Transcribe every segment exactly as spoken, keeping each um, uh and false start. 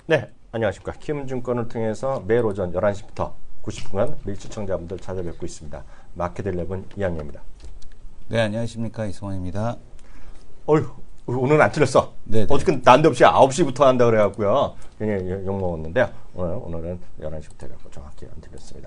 네, 안녕하십니까. 키움증권을 통해서 매일 오전 열한 시부터 구십 분간 매일 시청자분들 찾아뵙고 있습니다. 마켓 일레븐 이항렬입니다. 네, 안녕하십니까. 이승환입니다. 어휴, 오늘은 안 틀렸어. 네네. 어저께 난데없이 아홉 시부터 한다 그래갖고요. 괜히 욕먹었는데요. 오늘, 오늘은 열한 시부터 해갖고 정확히 안 틀렸습니다.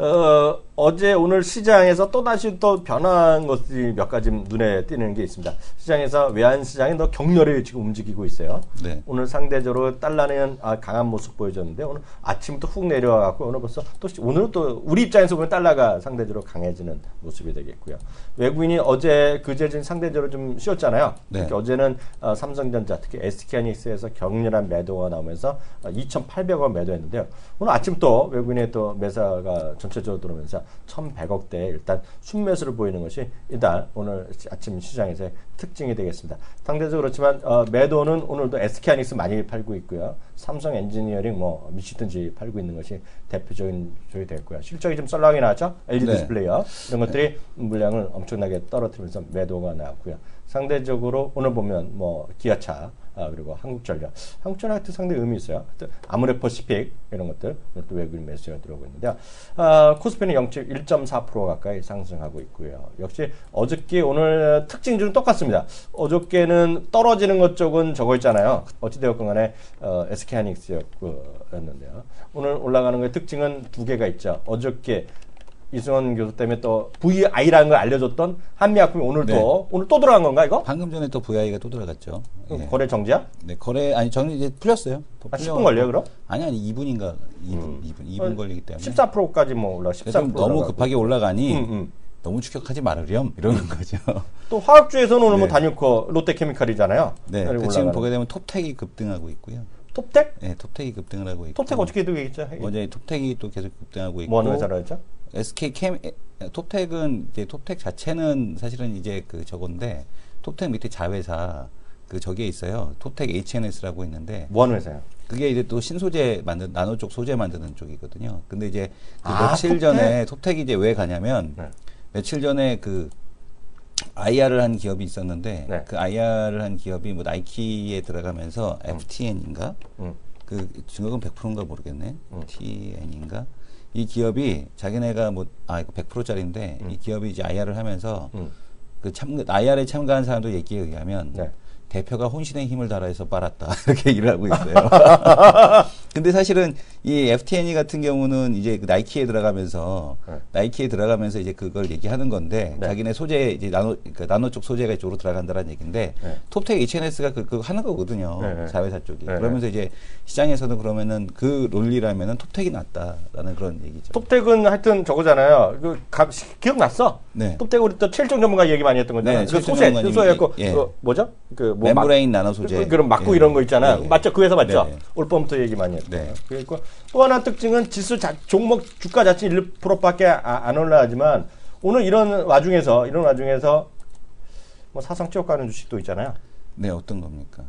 어, 어제 오늘 시장에서 또다시 또 변한 것이 몇 가지 눈에 띄는 게 있습니다. 시장에서 외환시장이 더 격렬히 지금 움직이고 있어요. 네. 오늘 상대적으로 달러는 아, 강한 모습 보여줬는데 오늘 아침부터 훅 내려와갖고 오늘 벌써 또 오늘은 또 우리 입장에서 보면 달러가 상대적으로 강해지는 모습이 되겠고요. 외국인이 어제 그제 좀 상대적으로 좀 쉬었잖아요. 네. 특히 어제는 어, 삼성전자 특히 에스케이하이닉스에서 격렬한 매도가 나오면서 어, 이천팔백억 원 매도했는데요. 오늘 아침 또 외국인의 또 매사가 전체적으로 들어오면서 천백억 대에 일단 순매수를 보이는 것이 일단 오늘 아침 시장에서의 특징이 되겠습니다. 상대적으로 그렇지만 어, 매도는 오늘도 에스케이하이닉스 많이 팔고 있고요. 삼성 엔지니어링 뭐 미치든지 팔고 있는 것이 대표적인 쪽이 됐고요. 실적이 좀 썰렁하게 나왔죠. 엘지 네. 디스플레이어 이런 것들이 물량을 엄청나게 떨어뜨리면서 매도가 나왔고요. 상대적으로 오늘 보면 뭐 기아차 아, 그리고 한국전력, 한국전력 하여튼 상당히 의미 있어요. 아모레퍼시픽 이런 것들 오늘 또 외국인 매수가 들어오고 있는데요. 아, 코스피는 일 점 사 퍼센트 가까이 상승하고 있고요. 역시 어저께 오늘 특징들은 똑같습니다. 어저께는 떨어지는 것 쪽은 저거 있잖아요. 어찌되었건 간에 어, 에스케이하이닉스였는데요. 오늘 올라가는 거의 특징은 두 개가 있죠. 어저께 이승원 교수 때문에 또 브이아이라는 걸 알려줬던 한미약품이 오늘 또 네. 오늘 또 들어간 건가 이거? 방금 전에 또 브이아이가 또 들어갔죠. 예. 예. 거래 정지야? 네, 거래 아니 저는 이제 풀렸어요. 아, 십 분 걸려요 그럼? 아니 아니 이 분인가 이 분 음. 이 분 이 분 걸리기 때문에 십사 퍼센트까지 뭐 올라 십삼 퍼센트 그래서 너무 올라가고. 급하게 올라가니 음, 음. 너무 추격하지 말으렴 이러는 거죠. 또 화학주에서는 오늘 뭐 네. 다니코 롯데케미칼이잖아요. 네, 그 지금 보게 되면 톱텍이 급등하고 있고요. 톱텍? 네, 톱텍이 급등을 하고 있고. 톱텍 어떻게 되겠죠? 어제 톱텍이 또 계속 급등하고 있고. 뭐 하는 회사라 했죠? 에스케이캠 톱텍은 이제 톱텍 자체는 사실은 이제 그 저건데 톱텍 밑에 자회사 그 저기에 있어요. 톱텍 에이치엔에스라고 있는데 뭐 하는 회사요? 그게 이제 또 신소재 만든 나노 쪽 소재 만드는 쪽이거든요. 근데 이제 그 아, 며칠 톱텍? 전에 톱텍이 이제 왜 가냐면 네. 며칠 전에 그 아이알을 한 기업이 있었는데 네. 그 아이알을 한 기업이 뭐 나이키에 들어가면서 음. 에프티엔인가 음. 그 증거금 백 퍼센트인가 모르겠네. 음. 티엔인가 이 기업이 자기네가 뭐 아 이거 백 퍼센트짜리인데 음. 이 기업이 이제 아이알을 하면서 음. 그 참 아이알에 참가한 사람들 얘기에 의하면 네. 대표가 혼신의 힘을 다해서 빨았다 이렇게 얘기를 하고 있어요. 근데 사실은 이 에프티엔이 같은 경우는 이제 그 나이키에 들어가면서 네. 나이키에 들어가면서 이제 그걸 얘기하는 건데 네. 자기네 소재 이제 나노 그 나노 쪽 소재가 이쪽으로 들어간다라는 얘기인데 네. 톱텍 에이치엔에스가 그, 그 하는 거거든요. 네, 네. 자회사 쪽이. 네, 그러면서 이제 시장에서는 그러면은 그 논리라면은 톱텍이 낫다라는 그런 얘기죠. 톱텍은 하여튼 저거잖아요. 그 가, 기억났어? 네. 톱텍 우리 또 최일정 전문가 얘기 많이 했던 거잖아요. 네, 그 최일정 소재, 그 전문가님이, 소재였고 예. 그 뭐죠? 그 뭐 멤브레인 나노 소재. 그, 그런 막구 예. 이런 거 있잖아요. 예, 예. 맞죠? 그 회사 맞죠? 네, 네. 올 봄부터 얘기 많이 했고. 네. 그리고 또 하나 특징은 지수 자, 종목 주가 자체 일 퍼센트밖에 아, 안 올라가지만 오늘 이런 와중에서 이런 와중에서 뭐 사상 최고가는 주식도 있잖아요. 네, 어떤 겁니까?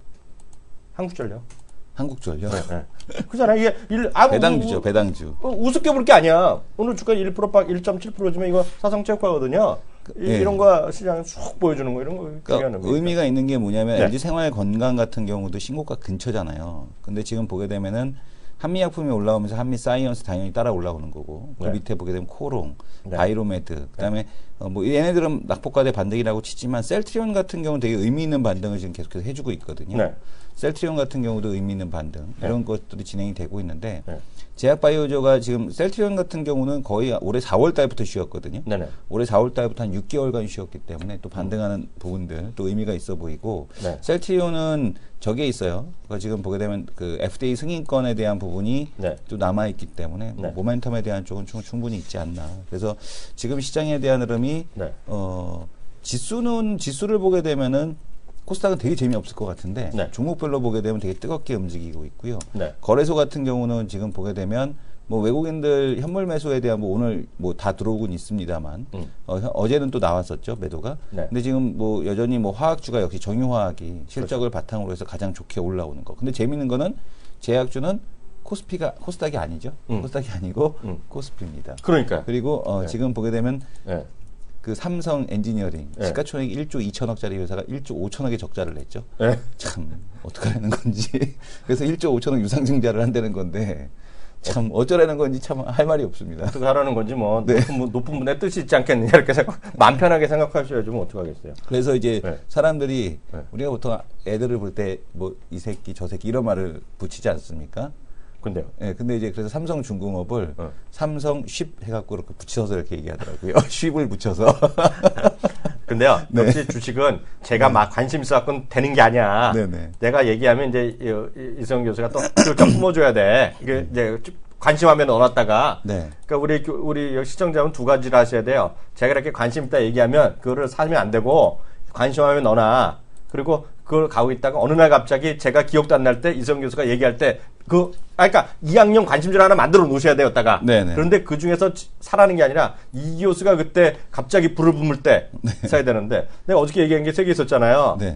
한국전력. 한국전력. 네, 네. 그잖아 이게 일, 아, 배당주죠, 우, 배당주. 우, 우습게 볼 게 아니야. 오늘 주가 일 퍼센트 일 점 칠 퍼센트지만 이거 사상 최고가거든요. 이, 네. 이런 거 시장에 쑥 보여주는 거 이런 거 그러니까 중요한 의미가 있는 게 뭐냐면 네. 엘지생활건강 같은 경우도 신고가 근처잖아요. 근데 지금 보게 되면은 한미약품이 올라오면서 한미사이언스 당연히 따라 올라오는 거고 그 네. 밑에 보게 되면 코롱, 네. 바이로메드 그다음에 어, 뭐 얘네들은 낙폭과대 반등이라고 치지만 셀트리온 같은 경우는 되게 의미 있는 반등을 지금 계속해서 해주고 있거든요. 네. 셀트리온 같은 경우도 의미 있는 반등 네. 이런 것들이 진행이 되고 있는데 네. 제약바이오저가 지금 셀트리온 같은 경우는 거의 올해 사월 달부터 쉬었거든요. 네네. 올해 사월 달부터 한 육 개월간 쉬었기 때문에 또 반등하는 부분들 또 의미가 있어 보이고 네. 셀트리온은 저게 있어요. 그러니까 지금 보게 되면 그 에프디에이 승인권에 대한 부분이 네. 또 남아 있기 때문에 뭐 네. 모멘텀에 대한 쪽은 충- 충분히 있지 않나. 그래서 지금 시장에 대한 흐름이 네. 어 지수는 지수를 보게 되면은 코스닥은 되게 재미없을 것 같은데 네. 종목별로 보게 되면 되게 뜨겁게 움직이고 있고요. 네. 거래소 같은 경우는 지금 보게 되면 뭐 외국인들 현물 매수에 대한 뭐 오늘 뭐 다 들어오곤 있습니다만 음. 어, 어제는 또 나왔었죠 매도가. 네. 근데 지금 뭐 여전히 뭐 화학주가 역시 정유화학이 실적을 바탕으로 해서 가장 좋게 올라오는 거. 근데 재밌는 거는 제약주는 코스피가 코스닥이 아니죠. 음. 코스닥이 아니고 음. 코스피입니다. 그러니까. 그리고 어, 네. 지금 보게 되면 네. 그 삼성 엔지니어링 네. 시가총액 일조 이천억짜리 회사가 일조 오천억의 적자를 냈죠. 네. 참 어떡하라는 건지. 그래서 일조 오천억 유상증자를 한다는 건데 참 어쩌라는 건지 참 할 말이 없습니다. 어떻게 하라는 건지 뭐 네. 높은, 분- 높은 분의 뜻이 있지 않겠느냐 이렇게 생각, 마음 편하게 생각하셔야지 뭐 어떡하겠어요. 그래서 이제 네. 사람들이 네. 우리가 보통 애들을 볼 때 뭐 이 새끼 저 새끼 이런 말을 붙이지 않습니까? 근데요. 예, 근데 이제 그래서 삼성중공업을 어. 삼성 쉽 해갖고 이렇게 붙여서 이렇게 얘기하더라고요. 쉽을 붙여서. 근데요, 네. 역시 주식은 제가 막 관심 있어갖고 되는 게 아니야. 네네. 내가 얘기하면 이제 이- 이성 교수가 또 그걸 좀 품어줘야 돼. 이게 이제 관심하면 넣어놨다가. 네. 그러니까 우리 교- 우리 시청자분 두 가지를 하셔야 돼요. 제가 이렇게 관심 있다 얘기하면 그거를 사면 안 되고 관심하면 넣어놔. 그리고 그걸 가고 있다가 어느 날 갑자기 제가 기억도 안 날 때 이성 교수가 얘기할 때 그, 아, 그러니까 이 학년 관심줄 하나 만들어 놓으셔야 돼요, 다가. 네네. 그런데 그 중에서 사라는 게 아니라 이 교수가 그때 갑자기 불을 뿜을 때 사야 되는데 내가 어저께 얘기한 게 세 개 있었잖아요. 네.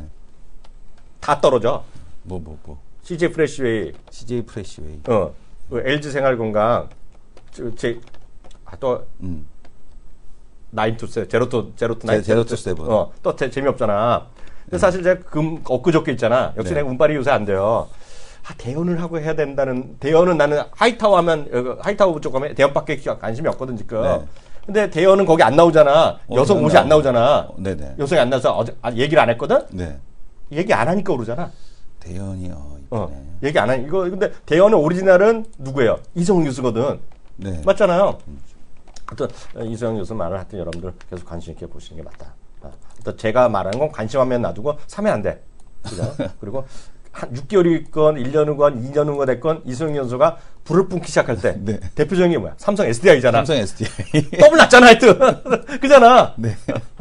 다 떨어져. 뭐, 뭐, 뭐. 씨제이 프레시웨이, 씨제이 프레시웨이. 어, 그 엘지 생활건강, 저, 제, 아, 또, 음. 나인 투 세, 제로 투, 제로 투 나인. 제- 제로 투 세븐. 어, 또 제, 재미없잖아. 근데 사실 제가 금, 엊그저께 있잖아. 역시 네. 내가 운빨이 요새 안 돼요. 아, 대연을 하고 해야 된다는, 대연은 나는 하이타워 하면, 어, 하이타워 쪽 가면 대연밖에 관심이 없거든, 지금. 네. 근데 대연은 거기 안 나오잖아. 어, 여성 안 옷이 안 나오- 나오잖아. 어, 네네. 여성이 안 나와서 어제, 아, 얘기를 안 했거든? 네. 얘기 안 하니까 오르잖아. 대연이요. 이쁘네. 어, 얘기 안 하니. 이거, 근데 대연의 오리지널은 누구예요? 이성훈 교수거든. 네. 맞잖아요. 하여튼, 이성훈 교수 말을 하여튼 여러분들 계속 관심 있게 보시는 게 맞다. 어, 또 제가 말하는 건 관심하면 놔두고 사면 안 돼. 그죠? 그리고 한 육 개월이건 일 년이건 이 년이건 됐건 이성훈 교수가 불을 뿜기 시작할 때 네. 대표적인 게 뭐야? 삼성 에스디아이잖아. 삼성 에스디아이. 더블 났잖아, 하여튼. 그잖아. 네.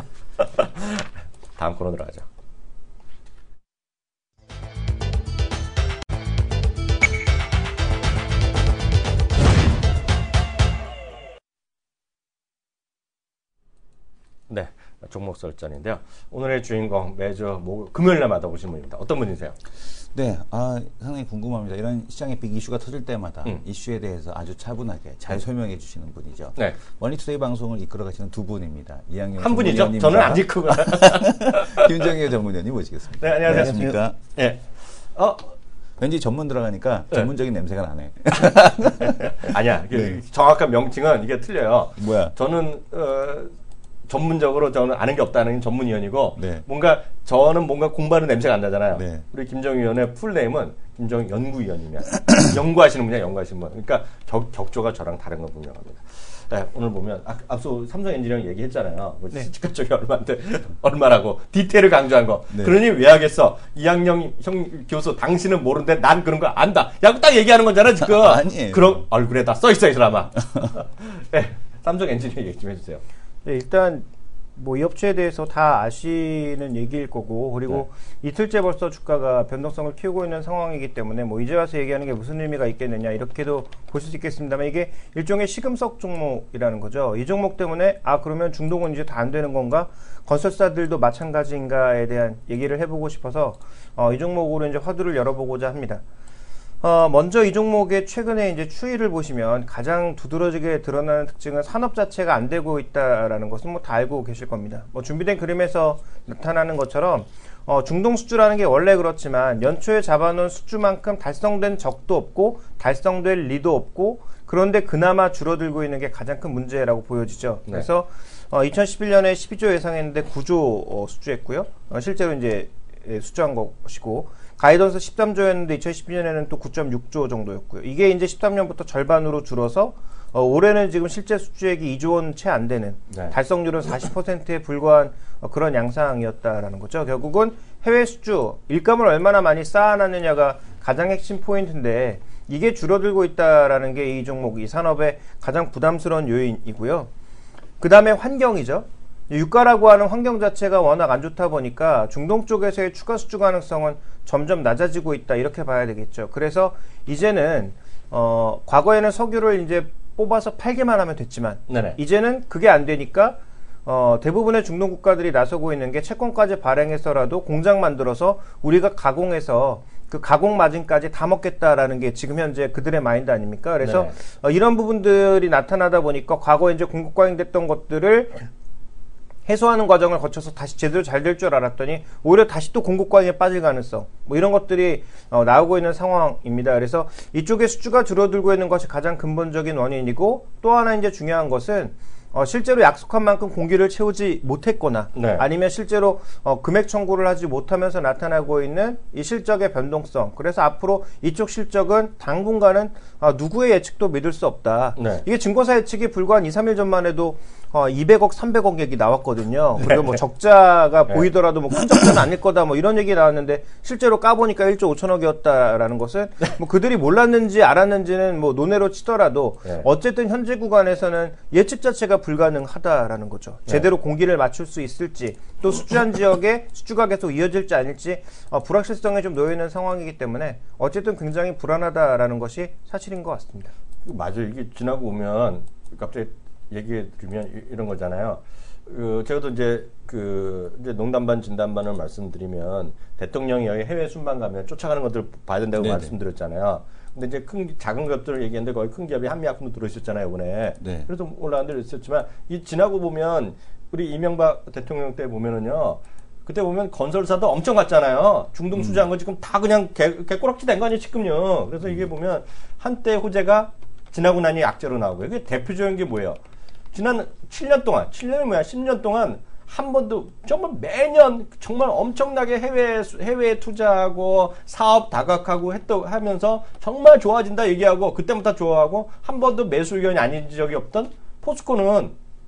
다음 코너 들어가죠. 네, 종목 설전인데요. 오늘의 주인공 매주 목, 금요일날마다 오신 분입니다. 어떤 분이세요? 네, 아, 상당히 궁금합니다. 이런 시장의 빅 이슈가 터질 때마다 음. 이슈에 대해서 아주 차분하게 잘 설명해 주시는 분이죠. 네. 머니투데이 방송을 이끌어 가시는 두 분입니다. 이학년 한 분이죠? 전문위원님과 저는 안 지크구나. 김정희 전문위원님 모시겠습니다. 네, 안녕하세요. 안녕하십니까? 예. 어, 왠지 전문 들어가니까 네. 전문적인 냄새가 나네. 아니야. 그 네. 정확한 명칭은 이게 틀려요. 뭐야? 저는 어, 전문적으로 저는 아는 게 없다는 전문위원이고 네. 뭔가 저는 뭔가 공부하는 냄새가 안 나잖아요. 네. 우리 김정희 위원의 풀네임은 김정희 연구위원이면 연구하시는 분이야, 연구하시는 분. 그러니까 격, 격조가 저랑 다른 건 분명합니다. 네, 오늘 보면 아, 앞서 삼성 엔지니어링 얘기했잖아요. 뭐 네. 시가 쪽이 얼마인데 얼마라고 디테일을 강조한 거. 네. 그러니 왜 하겠어? 이학년 형 교수 당신은 모르는데 난 그런 거 안다. 야, 딱 얘기하는 거잖아 지금. 아니에요. 그럼 얼굴에 다 써 있어 이 사람아. 네, 삼성 엔지니어링 얘기 좀 해주세요. 네, 일단 뭐 이 업체에 대해서 다 아시는 얘기일 거고, 그리고 이틀째 벌써 주가가 변동성을 키우고 있는 상황이기 때문에 뭐 이제 와서 얘기하는 게 무슨 의미가 있겠느냐 이렇게도 보실 수 있겠습니다만, 이게 일종의 시금석 종목이라는 거죠. 이 종목 때문에 아 그러면 중동은 이제 다 안 되는 건가? 건설사들도 마찬가지인가에 대한 얘기를 해보고 싶어서 어, 이 종목으로 이제 화두를 열어보고자 합니다. 어, 먼저 이 종목의 최근에 이제 추이를 보시면 가장 두드러지게 드러나는 특징은 산업 자체가 안 되고 있다라는 것은 뭐 다 알고 계실 겁니다. 뭐 준비된 그림에서 나타나는 것처럼 어, 중동 수주라는 게 원래 그렇지만 연초에 잡아놓은 수주만큼 달성된 적도 없고 달성될 리도 없고, 그런데 그나마 줄어들고 있는 게 가장 큰 문제라고 보여지죠. 네. 그래서 어, 이천십일 년에 십이 조 예상했는데 구 조 어, 수주했고요. 어, 실제로 이제 예, 수주한 것이고, 가이던스 십삼 조였는데 이천십이 년에는 또 구 점 육 조 정도였고요. 이게 이제 십삼 년부터 절반으로 줄어서 어, 올해는 지금 실제 수주액이 이 조 원 채 안 되는, 네. 달성률은 사십 퍼센트에 불과한 어, 그런 양상이었다라는 거죠. 결국은 해외 수주, 일감을 얼마나 많이 쌓아놨느냐가 가장 핵심 포인트인데, 이게 줄어들고 있다라는 게 이 종목, 이 산업의 가장 부담스러운 요인이고요. 그 다음에 환경이죠. 유가라고 하는 환경 자체가 워낙 안 좋다 보니까 중동 쪽에서의 추가 수주 가능성은 점점 낮아지고 있다, 이렇게 봐야 되겠죠. 그래서 이제는 어, 과거에는 석유를 이제 뽑아서 팔기만 하면 됐지만 네네. 이제는 그게 안 되니까 어, 대부분의 중동 국가들이 나서고 있는 게 채권까지 발행해서라도 공장 만들어서 우리가 가공해서 그 가공 마진까지 다 먹겠다라는 게 지금 현재 그들의 마인드 아닙니까? 그래서 네. 어, 이런 부분들이 나타나다 보니까 과거에 이제 공급 과잉됐던 것들을 해소하는 과정을 거쳐서 다시 제대로 잘 될 줄 알았더니 오히려 다시 또 공급과잉에 빠질 가능성 뭐 이런 것들이 어, 나오고 있는 상황입니다. 그래서 이쪽에 수주가 줄어들고 있는 것이 가장 근본적인 원인이고 또 하나 이제 중요한 것은 어, 실제로 약속한 만큼 공기를 채우지 못했거나 네. 아니면 실제로 어, 금액 청구를 하지 못하면서 나타나고 있는 이 실적의 변동성. 그래서 앞으로 이쪽 실적은 당분간은 어, 누구의 예측도 믿을 수 없다. 네. 이게 증권사 예측이 불과 한 이, 삼 일 전만 해도 어, 이백억, 삼백억 얘기 나왔거든요. 그리고 뭐 적자가 네. 보이더라도 뭐 큰 적자는 아닐 거다 뭐 이런 얘기 나왔는데 실제로 까보니까 일조 오천억이었다라는 것은 뭐 그들이 몰랐는지 알았는지는 뭐 논외로 치더라도 네. 어쨌든 현재 구간에서는 예측 자체가 불가능하다라는 거죠. 제대로 공기를 맞출 수 있을지 또 수주한 지역에 수주가 계속 이어질지 아닐지 어, 불확실성에 좀 놓여있는 상황이기 때문에 어쨌든 굉장히 불안하다라는 것이 사실인 것 같습니다. 맞아요. 이게 지나고 오면 갑자기 얘기해 드리면 이- 이런 거잖아요. 그 제가 또 이제 그 이제 농담반 진담반을 말씀드리면 대통령이 여기 해외 순방 가면 쫓아가는 것들 봐야 된다고 네네. 말씀드렸잖아요. 근데 이제 큰 작은 기업들을 얘기했는데 거의 큰 기업이 한미약품도 들어있었잖아요 이번에. 네. 그래서 올라간 데도 있었지만 이 지나고 보면 우리 이명박 대통령 때 보면은요. 그때 보면 건설사도 엄청 갔잖아요. 중동 수주한 거 지금 다 그냥 개, 개꼬락지 된 거 아니에요 지금요. 그래서 이게 보면 한때 호재가 지나고 나니 악재로 나오고요. 이게 대표적인 게 뭐예요? 지난 칠 년 동안, 칠 년이 뭐야, 십 년 동안 한 번도 정말 매년 정말 엄청나게 해외 해외에 투자하고 사업 다각하고 했다 하면서 정말 좋아진다 얘기하고 그때부터 좋아하고 한 번도 매수 의견이 아닌 적이 없던 포스코는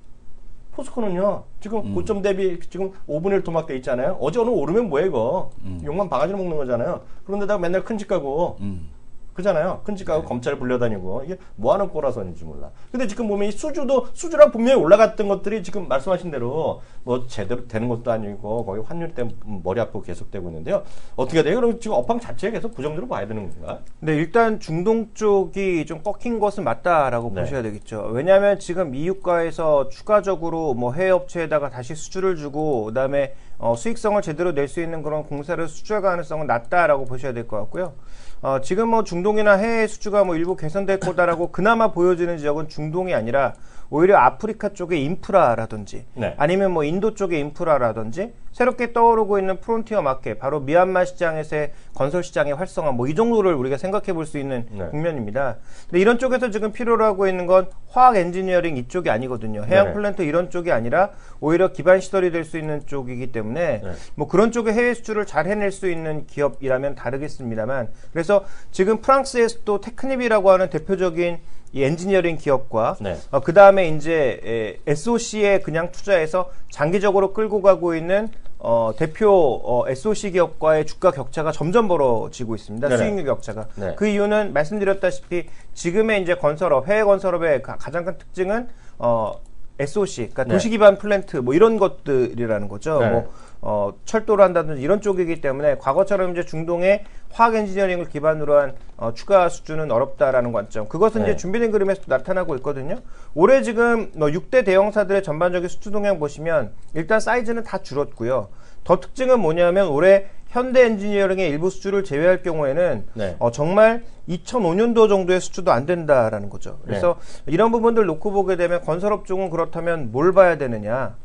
포스코는요 지금 음. 고점 대비 지금 오분의 일 도막돼 있잖아요. 어제 오늘 오르면 뭐해 이거 음. 욕만 바가지로 먹는 거잖아요. 그런데다가 맨날 큰 집 가고 음. 그잖아요. 큰 집 가고 네. 검찰 불려다니고 이게 뭐 하는 꼬라선인지 몰라. 근데 지금 보면 이 수주도 수주랑 분명히 올라갔던 것들이 지금 말씀하신 대로 뭐 제대로 되는 것도 아니고 거기 환율 때문에 머리 아프고 계속되고 있는데요. 어떻게 돼요? 그럼 지금 업황 자체가 계속 부정적으로 봐야 되는 건가? 네, 일단 중동 쪽이 좀 꺾인 것은 맞다라고 네. 보셔야 되겠죠. 왜냐하면 지금 미유가에서 추가적으로 뭐 해외 업체에다가 다시 수주를 주고 그다음에 어, 수익성을 제대로 낼 수 있는 그런 공사를 수주할 가능성은 낮다라고 보셔야 될 것 같고요. 어, 지금 뭐 중동이나 해외 수주가 뭐 일부 개선될 거다라고 그나마 보여지는 지역은 중동이 아니라 오히려 아프리카 쪽의 인프라라든지 네. 아니면 뭐 인도 쪽의 인프라라든지 새롭게 떠오르고 있는 프론티어 마켓, 바로 미얀마 시장에서의 건설 시장의 활성화, 뭐 이 정도를 우리가 생각해 볼 수 있는 네. 국면입니다. 근데 이런 쪽에서 지금 필요로 하고 있는 건 화학 엔지니어링 이쪽이 아니거든요. 해양 네. 플랜트 이런 쪽이 아니라 오히려 기반 시설이 될 수 있는 쪽이기 때문에 네. 뭐 그런 쪽의 해외 수출을 잘 해낼 수 있는 기업이라면 다르겠습니다만, 그래서 지금 프랑스에서도 테크닙이라고 하는 대표적인 이 엔지니어링 기업과 네. 어, 그 다음에 이제 에, 에스오씨에 그냥 투자해서 장기적으로 끌고 가고 있는 어, 대표 어, 에스오씨 기업과의 주가 격차가 점점 벌어지고 있습니다. 네네. 수익률 격차가. 네. 그 이유는 말씀드렸다시피 지금의 이제 건설업, 해외 건설업의 가, 가장 큰 특징은 어, 에스오씨, 그러니까 네. 도시 기반 플랜트 뭐 이런 것들이라는 거죠. 네. 뭐 어, 철도를 한다든지 이런 쪽이기 때문에 과거처럼 이제 중동의 화학 엔지니어링을 기반으로 한 어, 추가 수주는 어렵다라는 관점. 그것은 네. 이제 준비된 그림에서 나타나고 있거든요. 올해 지금 뭐 육 대 대형사들의 전반적인 수주 동향 보시면 일단 사이즈는 다 줄었고요. 더 특징은 뭐냐면 올해 현대 엔지니어링의 일부 수주를 제외할 경우에는 네. 어, 정말 이천오 년도 정도의 수주도 안 된다라는 거죠. 그래서 이런 부분들 놓고 보게 되면 건설업 쪽은 그렇다면 뭘 봐야 되느냐?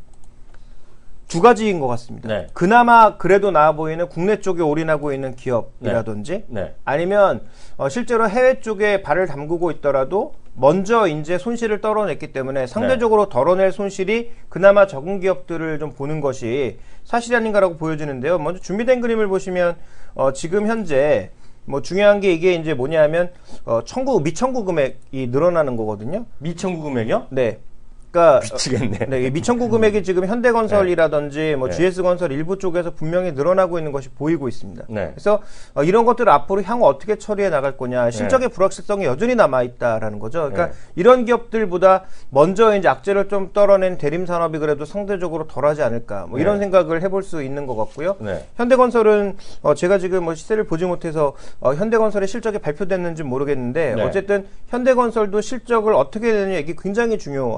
두 가지인 것 같습니다. 네. 그나마 그래도 나아 보이는 국내 쪽에 올인하고 있는 기업이라든지 네. 아니면 어, 실제로 해외 쪽에 발을 담그고 있더라도 먼저 이제 손실을 떨어냈기 때문에 상대적으로 덜어낼 손실이 그나마 적은 기업들을 좀 보는 것이 사실이 아닌가라고 보여지는데요. 먼저 준비된 그림을 보시면 어, 지금 현재 뭐 중요한 게 이게 이제 뭐냐면 어, 청구 미청구 금액이 늘어나는 거거든요. 미청구 금액이요? 네. 그러니까 미치겠네. 네, 미청구 금액이 지금 현대건설이라든지 뭐 네. 지에스건설 일부 쪽에서 분명히 늘어나고 있는 것이 보이고 있습니다. 네. 그래서 어, 이런 것들을 앞으로 향후 어떻게 처리해 나갈 거냐, 실적의 불확실성이 여전히 남아 있다라는 거죠. 그러니까 네. 이런 기업들보다 먼저 이제 악재를 좀 떨어낸 대림 산업이 그래도 상대적으로 덜하지 않을까, 뭐 이런 네. 생각을 해볼 수 있는 것 같고요. 네. 현대건설은 어, 제가 지금 뭐 시세를 보지 못해서 어, 현대건설의 실적이 발표됐는지 모르겠는데 네. 어쨌든 현대건설도 실적을 어떻게 내느냐 이게 굉장히 중요하거든요.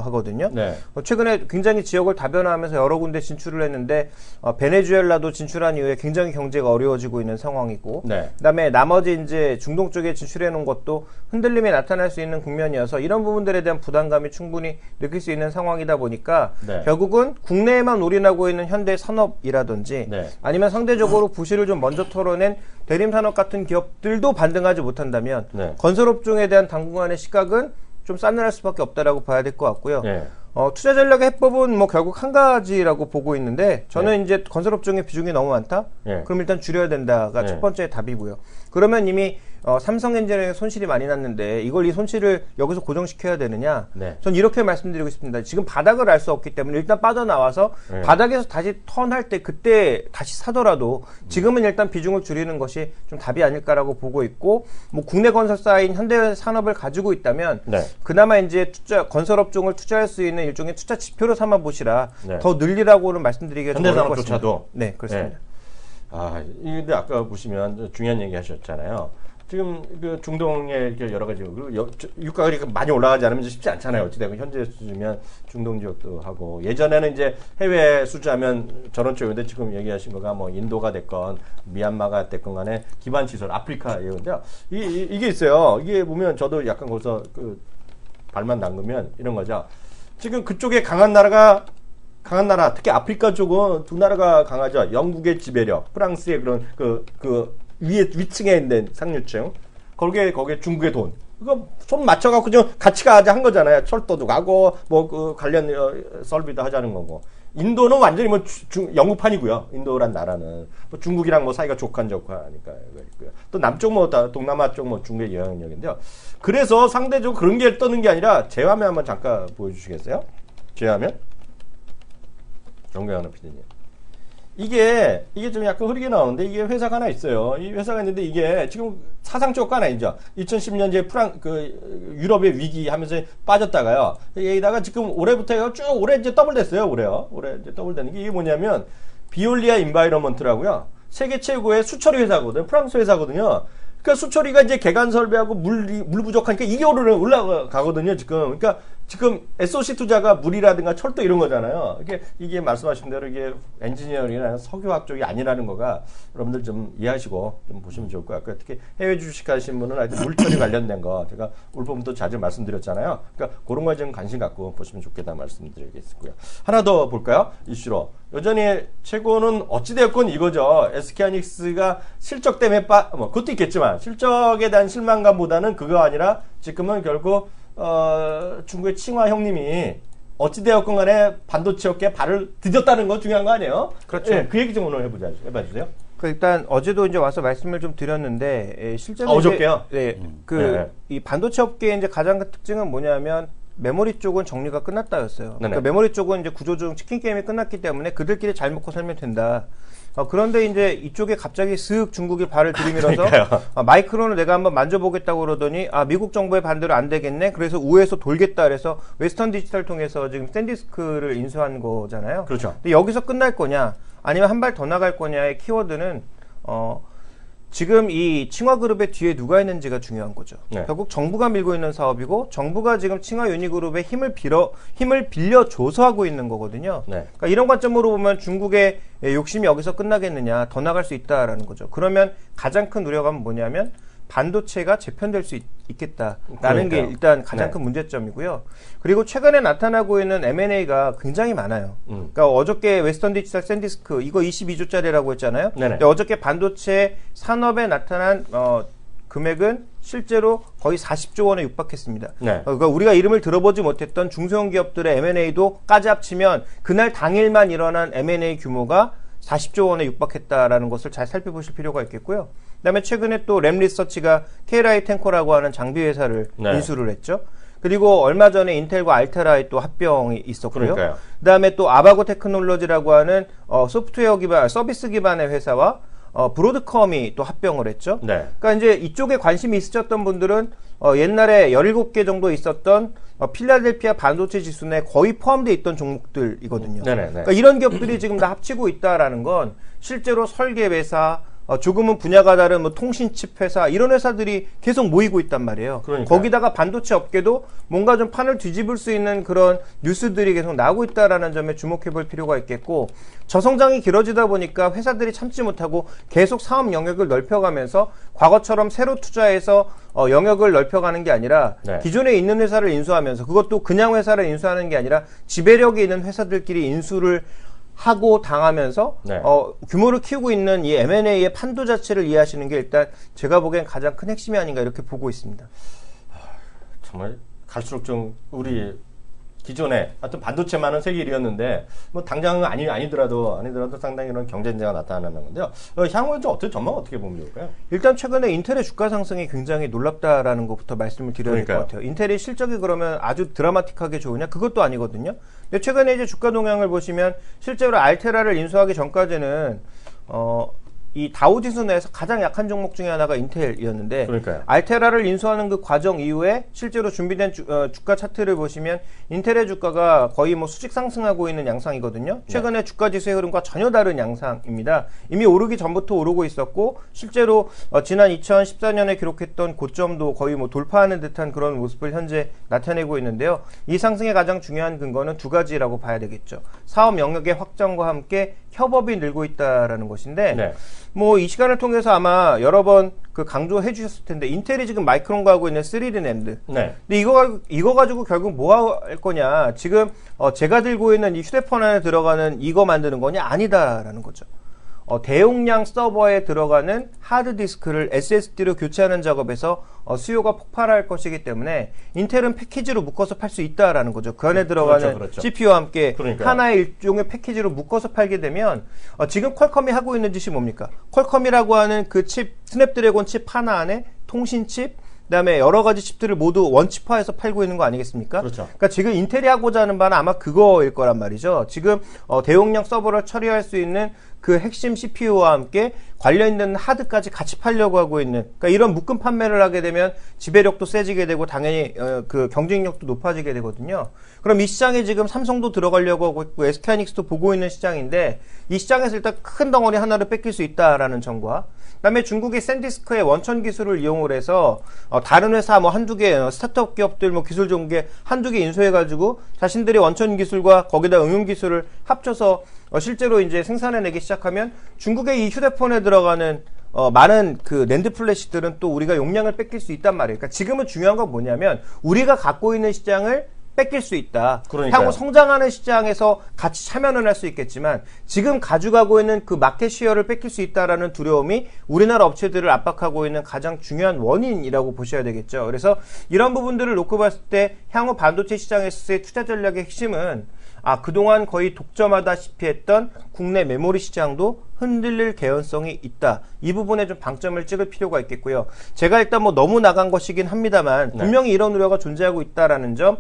있거든요. 네. 어, 최근에 굉장히 지역을 다변화하면서 여러 군데 진출을 했는데 어, 베네수엘라도 진출한 이후에 굉장히 경제가 어려워지고 있는 상황이고, 네. 그다음에 나머지 이제 중동 쪽에 진출해 놓은 것도 흔들림이 나타날 수 있는 국면이어서 이런 부분들에 대한 부담감이 충분히 느낄 수 있는 상황이다 보니까 네. 결국은 국내에만 올인하고 있는 현대 산업이라든지 네. 아니면 상대적으로 부실을 좀 먼저 털어낸 대림산업 같은 기업들도 반등하지 못한다면 네. 건설업종에 대한 당분간의 시각은 좀 싸늘할 수밖에 없다라고 봐야 될 것 같고요. 네. 어, 투자 전략의 해법은 뭐 결국 한 가지라고 보고 있는데 저는 네. 이제 건설업종의 비중이 너무 많다? 네. 그럼 일단 줄여야 된다가 네. 첫 번째 답이고요. 그러면 이미 어, 삼성엔지니어링에 손실이 많이 났는데 이걸 이 손실을 여기서 고정시켜야 되느냐? 네. 전 이렇게 말씀드리고 싶습니다. 지금 바닥을 알 수 없기 때문에 일단 빠져나와서 네. 바닥에서 다시 턴할 때 그때 다시 사더라도 지금은 일단 비중을 줄이는 것이 좀 답이 아닐까라고 보고 있고, 뭐 국내 건설사인 현대산업을 가지고 있다면 네. 그나마 이제 투자 건설업종을 투자할 수 있는 일종의 투자 지표로 삼아 보시라. 네. 더 늘리라고는 말씀드리기가 좀 어려울 것 같습니다. 현대산업조차도. 네, 그렇습니다. 네. 아, 근데 아까 보시면 중요한 얘기 하셨잖아요. 지금 그 중동에 이렇게 여러 가지 그리고 여, 유가가 이렇게 많이 올라가지 않으면 쉽지 않잖아요. 어찌되건 현재 수주면 중동 지역도 하고, 예전에는 이제 해외 수주하면 저런 쪽인데 지금 얘기하신 거가 뭐 인도가 됐건 미얀마가 됐건 간에 기반 시설 아프리카 예언인데요. 이, 이, 이게 있어요. 이게 보면 저도 약간 거기서 그 발만 담그면 이런 거죠. 지금 그쪽에 강한 나라가 강한 나라, 특히 아프리카 쪽은 두 나라가 강하죠. 영국의 지배력, 프랑스의 그런 그, 그 위에, 위층에 있는 상류층. 거기에, 거기에 중국의 돈. 그거 손 맞춰갖고 좀 같이 가자 한 거잖아요. 철도도 가고, 뭐, 그 관련 어, 설비도 하자는 거고. 인도는 완전히 뭐, 주, 중, 영국판이고요. 인도란 나라는. 뭐 중국이랑 뭐 사이가 족한 족하니까. 있고요. 또 남쪽 뭐, 동남아 쪽 뭐 중국의 영향력인데요. 그래서 상대적으로 그런 게 떠는 게 아니라, 제 화면 한번 잠깐 보여주시겠어요? 제 화면? 정경환 피디님. 이게, 이게 좀 약간 흐리게 나오는데, 이게 회사가 하나 있어요. 이 회사가 있는데, 이게 지금 사상적 하나 있죠. 이천십 년제 프랑, 그, 유럽의 위기 하면서 빠졌다가요. 여기다가 지금 올해부터 쭉 올해 이제 더블 됐어요. 올해요. 올해 이제 더블 되는 게 이게 뭐냐면, 비올리아 인바이러먼트라고요. 세계 최고의 수처리 회사거든요. 프랑스 회사거든요. 그러니까 수처리가 이제 개간 설비하고 물, 물 부족하니까 이게 올라가거든요, 지금. 그러니까 지금 에스오씨 투자가 물이라든가 철도 이런 거잖아요. 이게, 이게 말씀하신 대로 이게 엔지니어링이나 석유학 쪽이 아니라는 거가 여러분들 좀 이해하시고 좀 보시면 좋을 것 같고요. 특히 해외 주식 하신 분은 하여튼 물처리 관련된 거 제가 올 봄도 자주 말씀드렸잖아요. 그러니까 그런 거에 좀 관심 갖고 보시면 좋겠다 말씀드리겠고요. 하나 더 볼까요? 이슈로. 여전히 최고는 어찌되었건 이거죠. 에스케이하이닉스가 실적 때문에 빠, 뭐, 그것도 있겠지만, 실적에 대한 실망감보다는 그거 아니라 지금은 결국, 어, 중국의 칭화 형님이 어찌되었건 간에 반도체 업계에 발을 디뎠다는 거 중요한 거 아니에요? 그렇죠. 네, 그 얘기 좀 오늘 해보자, 해봐 주세요. 그 일단 어제도 이제 와서 말씀을 좀 드렸는데, 예, 실제로. 아, 어저께요? 네. 음. 그, 네. 이 반도체 업계의 이제 가장 큰 특징은 뭐냐면, 메모리 쪽은 정리가 끝났다였어요. 그러니까 네네. 메모리 쪽은 이제 구조조정 치킨 게임이 끝났기 때문에 그들끼리 잘 먹고 살면 된다. 어, 그런데 이제 이쪽에 갑자기 쓱 중국이 발을 들이밀어서 아, 마이크론을 내가 한번 만져보겠다고 그러더니 아 미국 정부의 반대로 안 되겠네. 그래서 우에서 돌겠다. 그래서 웨스턴 디지털 통해서 지금 샌디스크를 인수한 거잖아요. 그렇죠. 근데 여기서 끝날 거냐, 아니면 한 발 더 나갈 거냐의 키워드는 어. 지금 이 칭화그룹의 뒤에 누가 있는지가 중요한 거죠. 네. 결국 정부가 밀고 있는 사업이고 정부가 지금 칭화 유니그룹의 힘을 빌어 힘을 빌려줘서 하고 있는 거거든요. 네. 그러니까 이런 관점으로 보면 중국의 욕심이 여기서 끝나겠느냐, 더 나갈 수 있다라는 거죠. 그러면 가장 큰 우려감은 뭐냐면 반도체가 재편될 수 있, 있겠다라는 그러니까요. 게 일단 가장 네. 큰 문제점이고요. 그리고 최근에 나타나고 있는 엠 앤 에이가 굉장히 많아요. 음. 그러니까 어저께 웨스턴 디지털 샌디스크 이거 이십이 조짜리라고 했잖아요. 네네. 근데 어저께 반도체 산업에 나타난 어, 금액은 실제로 거의 사십조 원에 육박했습니다. 네. 어, 그러니까 우리가 이름을 들어보지 못했던 중소형 기업들의 엠 앤 에이도까지 합치면 그날 당일만 일어난 엠 앤 에이 규모가 사십조 원에 육박했다라는 것을 잘 살펴보실 필요가 있겠고요. 그다음에 최근에 또 램리서치가 케이엘아이 탱커라고 하는 장비 회사를 네. 인수를 했죠. 그리고 얼마 전에 인텔과 알테라의 또 합병이 있었고요. 그러니까요. 그다음에 또 아바고 테크놀로지라고 하는 어, 소프트웨어 기반, 서비스 기반의 회사와 어, 브로드컴이 또 합병을 했죠. 네. 그러니까 이제 이쪽에 관심이 있으셨던 분들은 어, 옛날에 열일곱 개 정도 있었던 어, 필라델피아 반도체 지수 내에 거의 포함되어 있던 종목들이거든요. 네네네. 그러니까 이런 기업들이 지금 다 합치고 있다라는 건 실제로 설계 회사, 어, 조금은 분야가 다른 뭐 통신칩 회사 이런 회사들이 계속 모이고 있단 말이에요. 그러니까요. 거기다가 반도체 업계도 뭔가 좀 판을 뒤집을 수 있는 그런 뉴스들이 계속 나오고 있다라는 점에 주목해 볼 필요가 있겠고 저성장이 길어지다 보니까 회사들이 참지 못하고 계속 사업 영역을 넓혀가면서 과거처럼 새로 투자해서 어, 영역을 넓혀가는 게 아니라 네. 기존에 있는 회사를 인수하면서 그것도 그냥 회사를 인수하는 게 아니라 지배력이 있는 회사들끼리 인수를 하고 당하면서 네. 어, 규모를 키우고 있는 이 엠 앤 에이의 판도 자체를 이해하시는 게 일단 제가 보기엔 가장 큰 핵심이 아닌가 이렇게 보고 있습니다. 정말 갈수록 좀 우리 기존에 하여튼 반도체만은 세계 일 위였는데 뭐 당장은 아니 아니더라도 아니더라도 상당히 이런 경쟁자가 나타나는 건데요. 어, 향후에 좀 어떻게 전망 어떻게 보면 좋을까요? 일단 최근에 인텔의 주가 상승이 굉장히 놀랍다라는 것부터 말씀을 드려야 될 것 그러니까요. 같아요. 인텔이 실적이 그러면 아주 드라마틱하게 좋으냐? 그것도 아니거든요. 근데 최근에 이제 주가 동향을 보시면 실제로 알테라를 인수하기 전까지는 어, 이 다우지수 내에서 가장 약한 종목 중에 하나가 인텔이었는데 그러니까요. 알테라를 인수하는 그 과정 이후에 실제로 준비된 주, 어, 주가 차트를 보시면 인텔의 주가가 거의 뭐 수직 상승하고 있는 양상이거든요. 최근에 네. 주가 지수의 흐름과 전혀 다른 양상입니다. 이미 오르기 전부터 오르고 있었고 실제로 어, 지난 이천십사 년에 기록했던 고점도 거의 뭐 돌파하는 듯한 그런 모습을 현재 나타내고 있는데요. 이 상승의 가장 중요한 근거는 두 가지라고 봐야 되겠죠. 사업 영역의 확장과 함께 협업이 늘고 있다라는 것인데 네. 뭐 이 시간을 통해서 아마 여러 번 그 강조해 주셨을 텐데 인텔이 지금 마이크론과 하고 있는 쓰리디 낸드. 네. 근데 이거 이거 가지고 결국 뭐 할 거냐? 지금 어 제가 들고 있는 이 휴대폰 안에 들어가는 이거 만드는 거냐? 아니다라는 거죠. 어, 대용량 서버에 들어가는 하드디스크를 에스 에스 디로 교체하는 작업에서 어, 수요가 폭발할 것이기 때문에 인텔은 패키지로 묶어서 팔 수 있다라는 거죠. 그 안에 들어가는 그렇죠, 그렇죠. 씨피유와 함께 그러니까요. 하나의 일종의 패키지로 묶어서 팔게 되면 어, 지금 퀄컴이 하고 있는 짓이 뭡니까? 퀄컴이라고 하는 그 칩, 스냅드래곤 칩 하나 안에 통신칩, 그다음에 여러 가지 칩들을 모두 원칩화해서 팔고 있는 거 아니겠습니까? 그렇죠. 그러니까 지금 인텔이 하고자 하는 바는 아마 그거일 거란 말이죠. 지금 어, 대용량 서버를 처리할 수 있는 그 핵심 씨피유와 함께 관련 있는 하드까지 같이 팔려고 하고 있는 그러니까 이런 묶음 판매를 하게 되면 지배력도 세지게 되고 당연히 어, 그 경쟁력도 높아지게 되거든요. 그럼 이 시장에 지금 삼성도 들어가려고 하고 있고 에스케이하이닉스도 보고 있는 시장인데 이 시장에서 일단 큰 덩어리 하나를 뺏길 수 있다라는 점과 그다음에 중국이 샌디스크의 원천 기술을 이용을 해서 어, 다른 회사 뭐 한두 개 어, 스타트업 기업들 뭐 기술 좋은 게 한두 개 인수해가지고 자신들의 원천 기술과 거기다 응용 기술을 합쳐서 어, 실제로 이제 생산해내기 시작하면 중국의 이 휴대폰에 들어가는 어, 많은 그 낸드 플래시들은 또 우리가 용량을 뺏길 수 있단 말이에요. 그러니까 지금은 중요한 건 뭐냐면 우리가 갖고 있는 시장을 뺏길 수 있다. 그러니까요. 향후 성장하는 시장에서 같이 참여는 할 수 있겠지만 지금 가져가고 있는 그 마켓 시어를 뺏길 수 있다라는 두려움이 우리나라 업체들을 압박하고 있는 가장 중요한 원인이라고 보셔야 되겠죠. 그래서 이런 부분들을 놓고 봤을 때 향후 반도체 시장에서의 투자 전략의 핵심은 아, 그동안 거의 독점하다시피 했던 국내 메모리 시장도 흔들릴 개연성이 있다. 이 부분에 좀 방점을 찍을 필요가 있겠고요. 제가 일단 뭐 너무 나간 것이긴 합니다만 분명히 네. 이런 우려가 존재하고 있다라는 점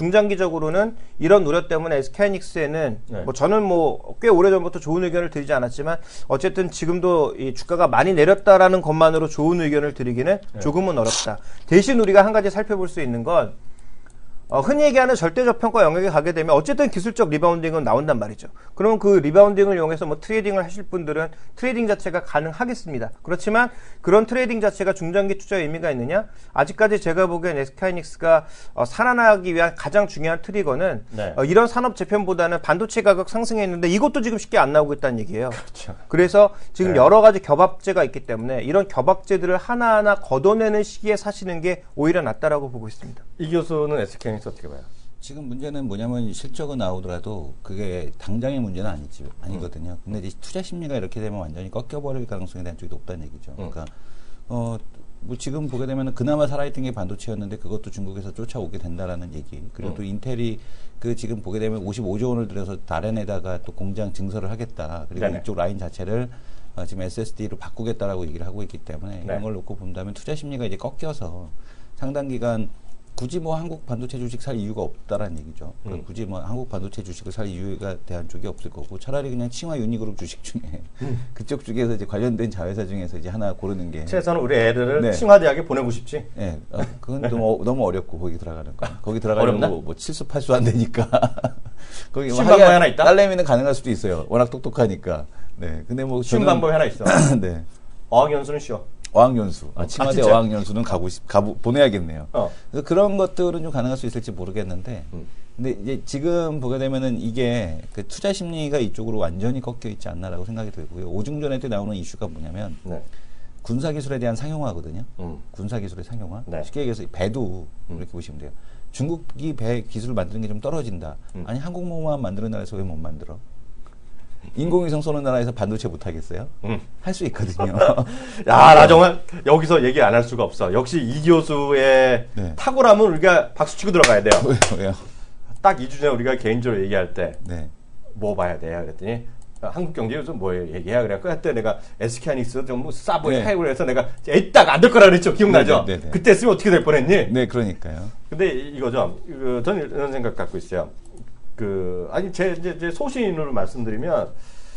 중장기적으로는 이런 우려 때문에 에스케이하이닉스에는 네. 뭐 저는 뭐 꽤 오래전부터 좋은 의견을 드리지 않았지만 어쨌든 지금도 이 주가가 많이 내렸다라는 것만으로 좋은 의견을 드리기는 네. 조금은 어렵다. 대신 우리가 한 가지 살펴볼 수 있는 건 어, 흔히 얘기하는 절대저평가 영역에 가게 되면 어쨌든 기술적 리바운딩은 나온단 말이죠. 그러면 그 리바운딩을 이용해서 뭐 트레이딩을 하실 분들은 트레이딩 자체가 가능하겠습니다. 그렇지만 그런 트레이딩 자체가 중장기 투자에 의미가 있느냐? 아직까지 제가 보기엔 에스케이하이닉스가 어, 살아나기 위한 가장 중요한 트리거는 네. 어, 이런 산업 재편보다는 반도체 가격 상승에 있는데 이것도 지금 쉽게 안 나오고 있다는 얘기예요. 그렇죠. 그래서 지금 네. 여러 가지 겹악재가 있기 때문에 이런 겹악재들을 하나하나 걷어내는 시기에 사시는 게 오히려 낫다라고 보고 있습니다. 이 교수는 에스케이하이닉스 어떻게 봐요? 지금 문제는 뭐냐면 실적은 나오더라도 그게 당장의 문제는 아니지, 아니거든요. 음. 근데 이제 투자 심리가 이렇게 되면 완전히 꺾여버릴 가능성에 대한 쪽이 높다는 얘기죠. 음. 그러니까, 어, 뭐 지금 보게 되면은 그나마 살아있던 게 반도체였는데 그것도 중국에서 쫓아오게 된다라는 얘기. 그리고 음. 또 인텔이 그 지금 보게 되면 오십오조 원을 들여서 다른에다가 또 공장 증설을 하겠다. 그리고 네네. 이쪽 라인 자체를 어, 지금 에스에스디로 바꾸겠다라고 얘기를 하고 있기 때문에 네. 이런 걸 놓고 본다면 투자 심리가 이제 꺾여서 상당 기간 굳이 뭐 한국 반도체 주식 살 이유가 없다라는 얘기죠. 음. 굳이 뭐 한국 반도체 주식을 살 이유가 대한 쪽이 없을 거고 차라리 그냥 칭화 유니그룹 주식 중에 음. 그쪽 쪽에서 이제 관련된 자회사 중에서 이제 하나 고르는 게 최소한 우리 애들을 네. 칭화대학에 보내고 싶지. 네, 어, 그건 너무 너무 어렵고 거기 들어가는 거. 거기 들어가려면 뭐, 뭐 칠수 팔수 안 되니까. 거기 쉬운 방법이 하나 있다. 딸내미는 가능할 수도 있어요. 워낙 똑똑하니까. 네, 근데 뭐 쉬운 방법이 하나 있어. 네. 어학연수는 쉬워. 어학연수. 아, 칭화대 아, 진짜? 어학연수는 가고 싶, 가보, 보내야겠네요. 어. 그래서 그런 것들은 좀 가능할 수 있을지 모르겠는데, 음. 근데 이제 지금 보게 되면은 이게 그 투자 심리가 이쪽으로 완전히 꺾여 있지 않나라고 생각이 들고요. 오중전에 때 나오는 이슈가 뭐냐면, 네. 군사기술에 대한 상용화거든요. 음. 군사기술의 상용화. 네. 쉽게 얘기해서 배도 이렇게 보시면 돼요. 중국이 배 기술을 만드는 게 좀 떨어진다. 음. 아니, 한국모만 만드는 나라에서 왜 못 만들어? 인공위성 쏘는 나라에서 반도체 못 하겠어요? 음. 할 수 있거든요. 야, 나 정말 여기서 얘기 안 할 수가 없어. 역시 이 교수의 네. 탁월함은 우리가 박수 치고 들어가야 돼요. 왜요? 왜요? 딱 이 주 전에 우리가 개인적으로 얘기할 때 뭐 네. 봐야 돼요? 그랬더니 한국경제 요즘 뭐 얘기해야 그래. 그때 내가 에스케하닉스 좀뭐 싸보이 네. 타입을 해서 내가 에이딱 안 될 거라 그랬죠. 기억나죠? 네, 네, 네, 네. 그때 쓰면 어떻게 될 뻔했니? 네, 그러니까요. 근데 이거죠. 그, 저는 이런 생각 갖고 있어요. 그 아니 제 이제 제 소신으로 말씀드리면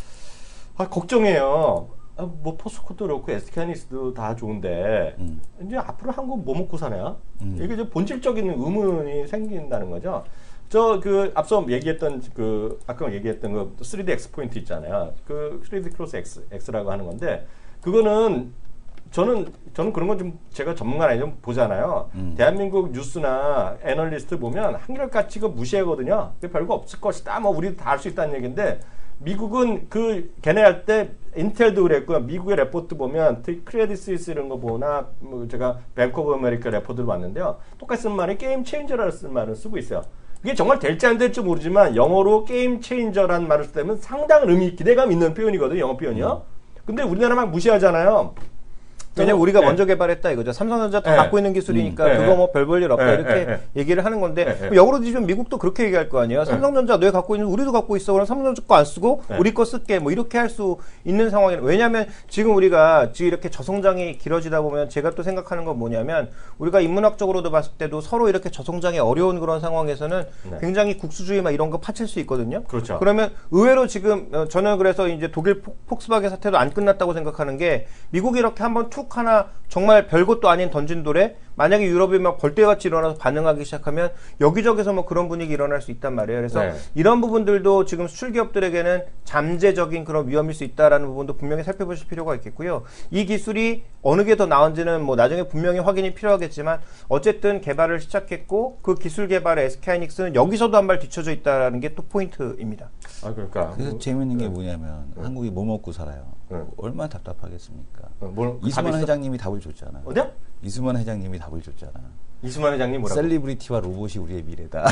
아, 걱정해요. 아, 뭐 포스코도 그렇고 에스케하닉스도 다 좋은데 음. 이제 앞으로 한국 뭐 먹고 사냐? 음. 이게 이제 본질적인 의문이 생긴다는 거죠. 저 그 앞서 얘기했던 그 아까 얘기했던 그 쓰리디 X 포인트 있잖아요. 그 쓰리디 크로스 X X라고 하는 건데 그거는 저는 저는 그런 건 좀 제가 전문가 아니 좀 보잖아요. 음. 대한민국 뉴스나 애널리스트 보면 한결같이 그 무시하거든요. 그 별거 없을 것이다. 뭐 우리도 다 할 수 있다는 얘기인데 미국은 그 걔네 할 때 인텔도 그랬고요. 미국의 레포트 보면 크레딧 스위스 이런 거 보나 뭐 제가 뱅크 오브 아메리카 레포트를 봤는데요. 똑같이 쓴 말이 게임 체인저라는 쓴 말을 쓰고 있어요. 이게 정말 될지 안 될지 모르지만 영어로 게임 체인저라는 말을 쓰면 상당한 의미, 기대감 있는 표현이거든요. 영어 표현이요. 근데 우리나라 막 무시하잖아요. 왜냐면 우리가 네. 먼저 개발했다 이거죠. 삼성전자 다 네. 갖고 있는 기술이니까 음. 네. 그거 뭐 별 볼 일 없다 네. 이렇게 네. 얘기를 하는 건데 네. 그럼 역으로 뒤집으면 미국도 그렇게 얘기할 거 아니에요. 삼성전자 너 갖고 있는 우리도 갖고 있어. 그럼 삼성전자 거 안 쓰고 네. 우리 거 쓸게. 뭐 이렇게 할 수 있는 상황이에요. 왜냐하면 지금 우리가 지금 이렇게 저성장이 길어지다 보면 제가 또 생각하는 건 뭐냐면 우리가 인문학적으로도 봤을 때도 서로 이렇게 저성장이 어려운 그런 상황에서는 네. 굉장히 국수주의 막 이런 거 파칠 수 있거든요. 그렇죠. 그러면 의외로 지금 어, 저는 그래서 이제 독일 폭, 폭스바겐 사태도 안 끝났다고 생각하는 게 미국이 이렇게 한번 툭 하나 정말 별것도 아닌 던진 돌에 만약에 유럽이 막 벌떼같이 일어나서 반응하기 시작하면 여기저기서 뭐 그런 분위기 일어날 수 있단 말이에요. 그래서 네. 이런 부분들도 지금 수출 기업들에게는 잠재적인 그런 위험일 수 있다라는 부분도 분명히 살펴보실 필요가 있겠고요. 이 기술이 어느 게 더 나은지는 뭐 나중에 분명히 확인이 필요하겠지만 어쨌든 개발을 시작했고 그 기술 개발의 에스케하이닉스는 여기서도 한 발 뒤쳐져 있다라는 게 또 포인트입니다. 아 그러니까 그래서 재밌는 게 뭐냐면 한국이 뭐 먹고 살아요. 네. 얼마나 답답하겠습니까? 어, 뭘 이수만 답이 있어? 회장님이 답을 줬잖아. 어디야? 이수만 회장님이 답을 줬잖아. 이수만 회장님 뭐라고? 셀리브리티와 로봇이 우리의 미래다.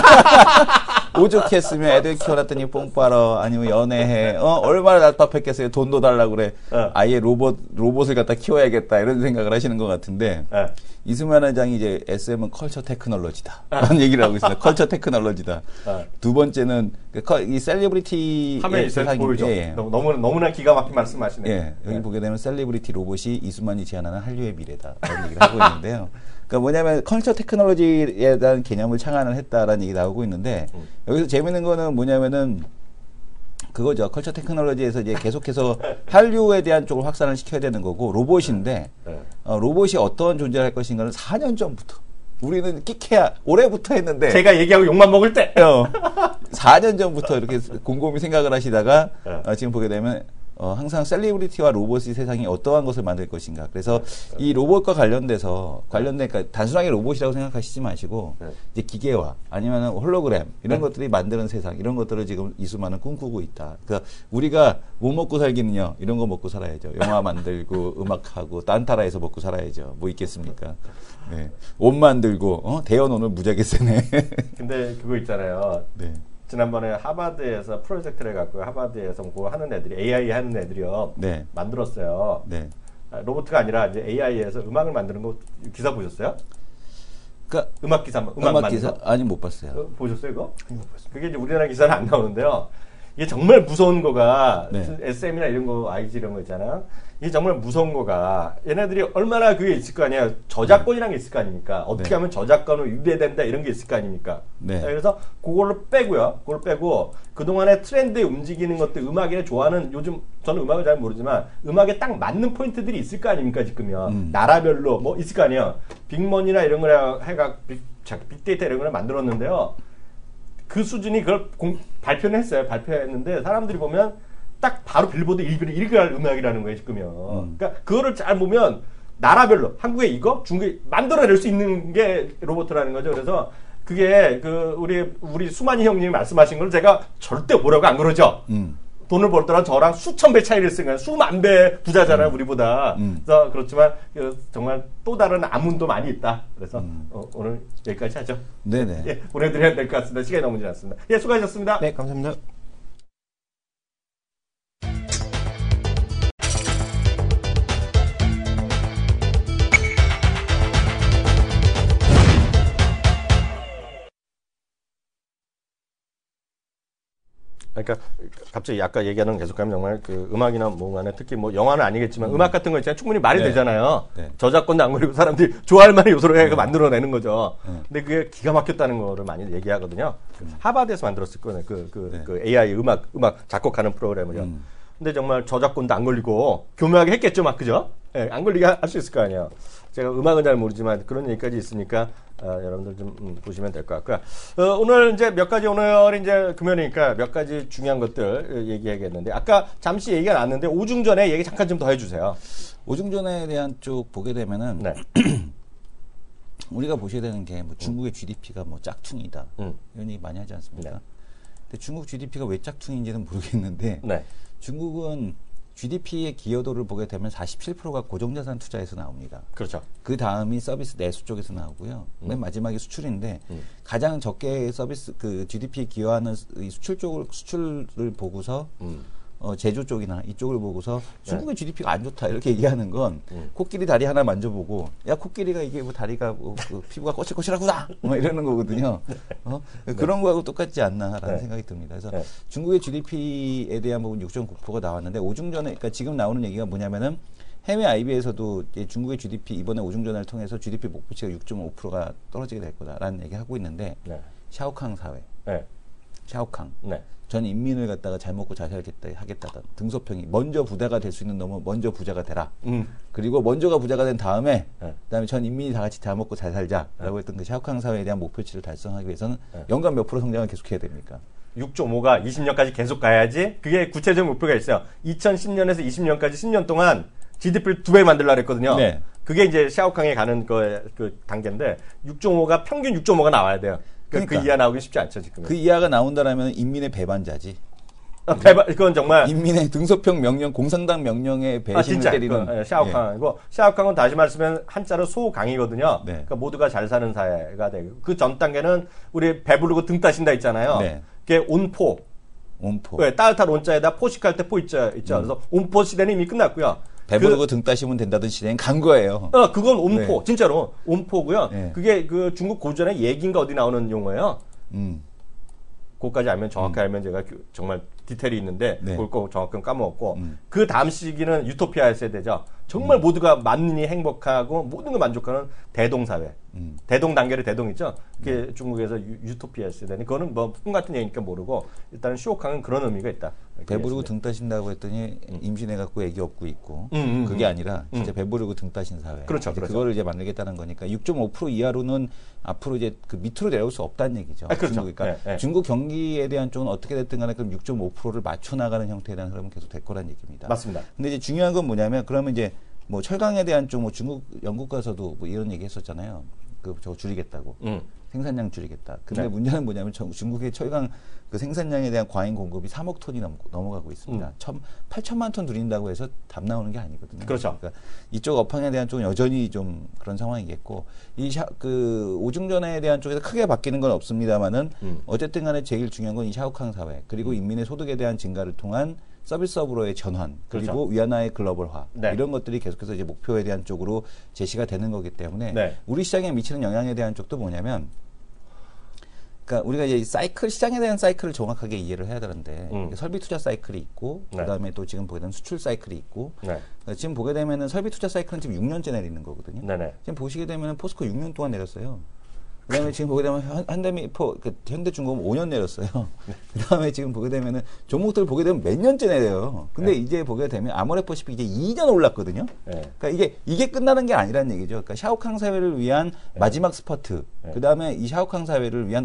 오죽했으면 애들 키워놨더니 뽕 빨어 아니면 연애해. 어 얼마나 답답했겠어요. 돈도 달라고 그래. 어. 아예 로봇 로봇을 갖다 키워야겠다 이런 생각을 하시는 것 같은데 네. 이수만 회장이 이제 에스엠은 컬처 테크놀로지다. 라는 얘기를 하고 있어요. 컬처 테크놀로지다. 네. 두 번째는 그 커- 이 셀리브리티 화면 있어요? 세상이 보이죠? 예, 예. 너무, 너무 너무나 기가 막힌 말씀하시네요. 예, 여기 네. 보게 되면 셀리브리티 로봇이 이수만이 제안하는 한류의 미래다. 라는 얘기를 하고 있는데요. 그러니까 뭐냐면 컬처 테크놀로지에 대한 개념을 창안을 했다라는 얘기 나오고 있는데 음. 여기서 재밌는 거는 뭐냐면은 그거죠. 컬처 테크놀로지에서 이제 계속해서 한류에 대한 쪽을 확산을 시켜야 되는 거고 로봇인데 네. 어, 로봇이 어떤 존재를 할 것인가를 사 년 전부터 우리는 끼케야 올해부터 했는데 제가 얘기하고 욕만 먹을 때. 어, 사 년 전부터 이렇게 곰곰이 생각을 하시다가 네. 어, 지금 보게 되면 어, 항상 셀리브리티와 로봇이 세상이 어떠한 것을 만들 것인가. 그래서 이 로봇과 관련돼서 관련된 그러니까 단순하게 로봇이라고 생각하시지 마시고 네. 이제 기계화 아니면 홀로그램 이런 네. 것들이 만드는 세상 이런 것들을 지금 이수만은 꿈꾸고 있다. 그러니까 우리가 뭐 먹고 살기는요 이런 거 먹고 살아야죠. 영화 만들고 음악하고 딴타라에서 먹고 살아야죠. 뭐 있겠습니까? 네. 옷 만들고 어? 대연 오늘 무지하게 세네. 근데 그거 있잖아요. 네. 지난번에 하버드에서 프로젝트를 갖고 하버드에서 그거 하는 애들이 에이아이 하는 애들이요. 네. 만들었어요. 네. 아, 로봇가 아니라 이제 에이아이에서 음악을 만드는 거 기사 보셨어요? 그러니까 음악 기사, 음악, 음악 만드는 기사 거? 아니 못 봤어요. 어, 보셨어요 이거? 그게 이제 우리나라 기사는 안 나오는데요. 이게 정말 무서운 거가 네. 에스엠이나 이런 거 아이지 이런 거 있잖아. 이게 정말 무서운 거가 얘네들이 얼마나 그게 있을 거 아니야. 저작권이라는 게 있을 거 아닙니까? 어떻게 네. 하면 저작권을 유배된다 이런 게 있을 거 아닙니까? 네. 그래서 그걸로 빼고요. 그걸 빼고 그동안의 트렌드에 움직이는 것들 음악이나 좋아하는 요즘 저는 음악을 잘 모르지만 음악에 딱 맞는 포인트들이 있을 거 아닙니까 지금요. 음. 나라별로 뭐 있을 거 아니에요. 빅머니나 이런 거랑 해가 빅, 빅데이터 이런 걸 만들었는데요. 그 수준이 그걸 공, 발표는 했어요. 발표했는데 사람들이 보면 딱 바로 빌보드 일 위를 일 위 할 음악이라는 거예요, 지금요. 음. 그러니까 그거를 잘 보면 나라별로 한국에 이거, 중국에 만들어낼 수 있는 게 로봇이라는 거죠. 그래서 그게 그 우리 우리 수만이 형님이 말씀하신 걸 제가 절대 뭐라고 안 그러죠. 음. 돈을 벌더라 저랑 수천 배 차이를 쓰는 수만 배 부자잖아요, 음. 우리보다. 음. 그래서 그렇지만 정말 또 다른 아문도 많이 있다. 그래서 음. 어, 오늘 여기까지 하죠. 네네. 예, 보내드려야 될 것 같습니다. 시간이 너무 지났습니다. 예, 수고하셨습니다. 네, 감사합니다. 그러니까 갑자기 아까 얘기하는 계속하면 정말 그 음악이나 뭔가는 특히 뭐 영화는 아니겠지만 음. 음악 같은 거 있잖아요. 충분히 말이 네. 되잖아요. 네. 저작권도 안 걸리고 사람들이 좋아할 만한 요소로 해서 네. 만들어내는 거죠. 네. 근데 그게 기가 막혔다는 거를 많이 얘기하거든요. 음. 하버드에서 만들었을 거예요. 그, 그, 네. 그 에이아이 음악, 음악 작곡하는 프로그램을요. 음. 근데 정말 저작권도 안 걸리고 교묘하게 했겠죠, 막, 그죠? 예, 안 걸리게 할 수 있을 거 아니에요. 제가 음악은 잘 모르지만 그런 얘기까지 있으니까 어, 여러분들 좀 음, 보시면 될 것 같고요. 어, 오늘 이제 몇 가지 오늘 이제 금요일이니까 몇 가지 중요한 것들 얘기하겠는데 아까 잠시 얘기가 나왔는데 오중전에 얘기 잠깐 좀 더 해주세요. 오중전에 대한 쪽 보게 되면은 네. 우리가 보셔야 되는 게 뭐 중국의 음. 지디피가 뭐 짝퉁이다 음. 이런 얘기 많이 하지 않습니까? 네. 근데 중국 지디피가 왜 짝퉁인지는 모르겠는데 네. 중국은 지디피의 기여도를 보게 되면 사십칠 퍼센트가 고정자산 투자에서 나옵니다. 그렇죠. 그 다음이 서비스 내수 쪽에서 나오고요. 음. 맨 마지막이 수출인데 음. 가장 적게 서비스 그 지디피에 기여하는 이 수출 쪽을 수출을 보고서 음. 어, 제조 쪽이나 이쪽을 보고서 중국의 네. 지디피가 안 좋다 이렇게 얘기하는 건 음. 코끼리 다리 하나 만져보고 야 코끼리가 이게 뭐 다리가 뭐, 그 피부가 꼬실꼬실하구나 뭐 이러는 거거든요. 어? 네. 그런 거하고 똑같지 않나라는 네. 생각이 듭니다. 그래서 네. 중국의 지디피에 대한 부분 육 점 구 퍼센트가 나왔는데 오중전에 그러니까 지금 나오는 얘기가 뭐냐면은 해외 아이비에서도 중국의 지디피 이번에 오중전을 통해서 지디피 목표치가 육 점 오 퍼센트가 떨어지게 될 거다라는 얘기 하고 있는데 네. 샤오캉 사회, 네. 샤오캉. 네. 전 인민을 갖다가 잘 먹고 잘 살겠다 하겠다던 등소평이 먼저 부자가 될 수 있는 놈은 먼저 부자가 되라. 음. 그리고 먼저가 부자가 된 다음에 네. 그다음에 전 인민이 다 같이 잘 먹고 잘 살자라고 네. 했던 그 샤오캉 사회에 대한 목표치를 달성하기 위해서는 네. 연간 몇 프로 성장을 계속해야 됩니까? 육 점 오가 이십 년까지 계속 가야지. 그게 구체적인 목표가 있어요. 이천십 년에서 이십 년까지 십 년 동안 지디피를 두 배 만들려고 했거든요. 네. 그게 이제 샤오캉에 가는 그, 그 단계인데 육 점 오가 평균 육 점 오가 나와야 돼요. 그러니까 그 이하 나오기 쉽지 않죠, 지금. 그 이하가 나온다라면 인민의 배반자지. 아, 배반, 그건 정말. 인민의 등소평 명령, 공산당 명령에 배신을 아, 때리는. 그, 샤오캉이고, 예. 샤오캉은 다시 말씀하면 한자로 소강이거든요. 네. 그러니까 모두가 잘 사는 사회가 되고. 그 전 단계는 우리 배부르고 등 따신다 있잖아요. 네. 그게 온포. 온포. 네, 따뜻한 온자에다 포식할 때 포 있죠. 있죠. 음. 그래서 온포 시대는 이미 끝났고요. 배부르고 그, 등 따시면 된다던 시대는 간 거예요. 어, 그건 온포. 네. 진짜로. 온포고요. 네. 그게 그 중국 고전의 얘기인가 어디 나오는 용어예요. 음. 그것까지 알면 정확히 음. 알면 제가 정말 디테일이 있는데 네. 그걸 꼭 정확히 까먹었고 음. 그 다음 시기는 유토피아 세대죠. 정말 음. 모두가 만민이 행복하고 모든 걸 만족하는 대동사회. 음. 대동 단계의 대동 있죠. 그게 음. 중국에서 유, 유토피아 세대는 그거는 뭐 꿈 같은 얘기니까 모르고 일단은 샤오캉은 그런 의미가 있다. 배부르고 등 따신다고 했더니 음. 임신해갖고 애기 업고 있고 음, 음, 그게 아니라 진짜 음. 배부르고 등 따신 사회. 그렇죠, 이제 그렇죠. 그거를 이제 만들겠다는 거니까 육 점 오 퍼센트 이하로는 앞으로 이제 그 밑으로 내려올 수 없다는 얘기죠. 아, 그렇죠. 중국, 그러니까 네, 네. 중국 경기에 대한 쪽은 어떻게 됐든 간에 그럼 육 점 오 퍼센트를 맞춰 나가는 형태에 대한 흐름은 계속 될 거란 얘기입니다. 맞습니다. 근데 이제 중요한 건 뭐냐면 그러면 이제 뭐 철강에 대한 쪽 뭐 중국 영국 가서도 뭐 이런 얘기 했었잖아요. 그 저거 줄이겠다고. 음. 생산량 줄이겠다. 근데 네. 문제는 뭐냐면 중국의 철강 그 생산량에 대한 과잉 공급이 삼억 톤이 넘, 넘어가고 있습니다. 음. 팔천만 톤 줄인다고 해서 답 나오는 게 아니거든요. 그렇죠. 그러니까 이쪽 업황에 대한 쪽은 여전히 좀 그런 상황이겠고 이 그 오중전에 대한 쪽에서 크게 바뀌는 건 없습니다만은 음. 어쨌든 간에 제일 중요한 건 이 샤오캉 사회 그리고 음. 인민의 소득에 대한 증가를 통한 서비스업으로의 전환 그리고 그렇죠. 위안화의 글로벌화 네. 이런 것들이 계속해서 이제 목표에 대한 쪽으로 제시가 되는 거기 때문에 네. 우리 시장에 미치는 영향에 대한 쪽도 뭐냐면 그러니까 우리가 이제 사이클 시장에 대한 사이클을 정확하게 이해를 해야 되는데 음. 설비 투자 사이클이 있고 네. 그다음에 또 지금 보게 되면 수출 사이클이 있고 네. 그러니까 지금 보게 되면은 설비 투자 사이클은 지금 육 년째 내리는 거거든요. 네네. 지금 보시게 되면은 포스코 육 년 동안 내렸어요. 그다음에 지금 보게 되면 현대미포, 그 현대중공업 오 년 내렸어요. 네. 그다음에 지금 보게 되면은 종목들 보게 되면 몇 년째 내려요. 근데 네. 이제 보게 되면 아모레퍼시픽 이제 이 년 올랐거든요. 네. 그러니까 이게 이게 끝나는 게 아니라는 얘기죠. 그러니까 샤오캉 사회를 위한 네. 마지막 스퍼트. 네. 그다음에 이 샤오캉 사회를 위한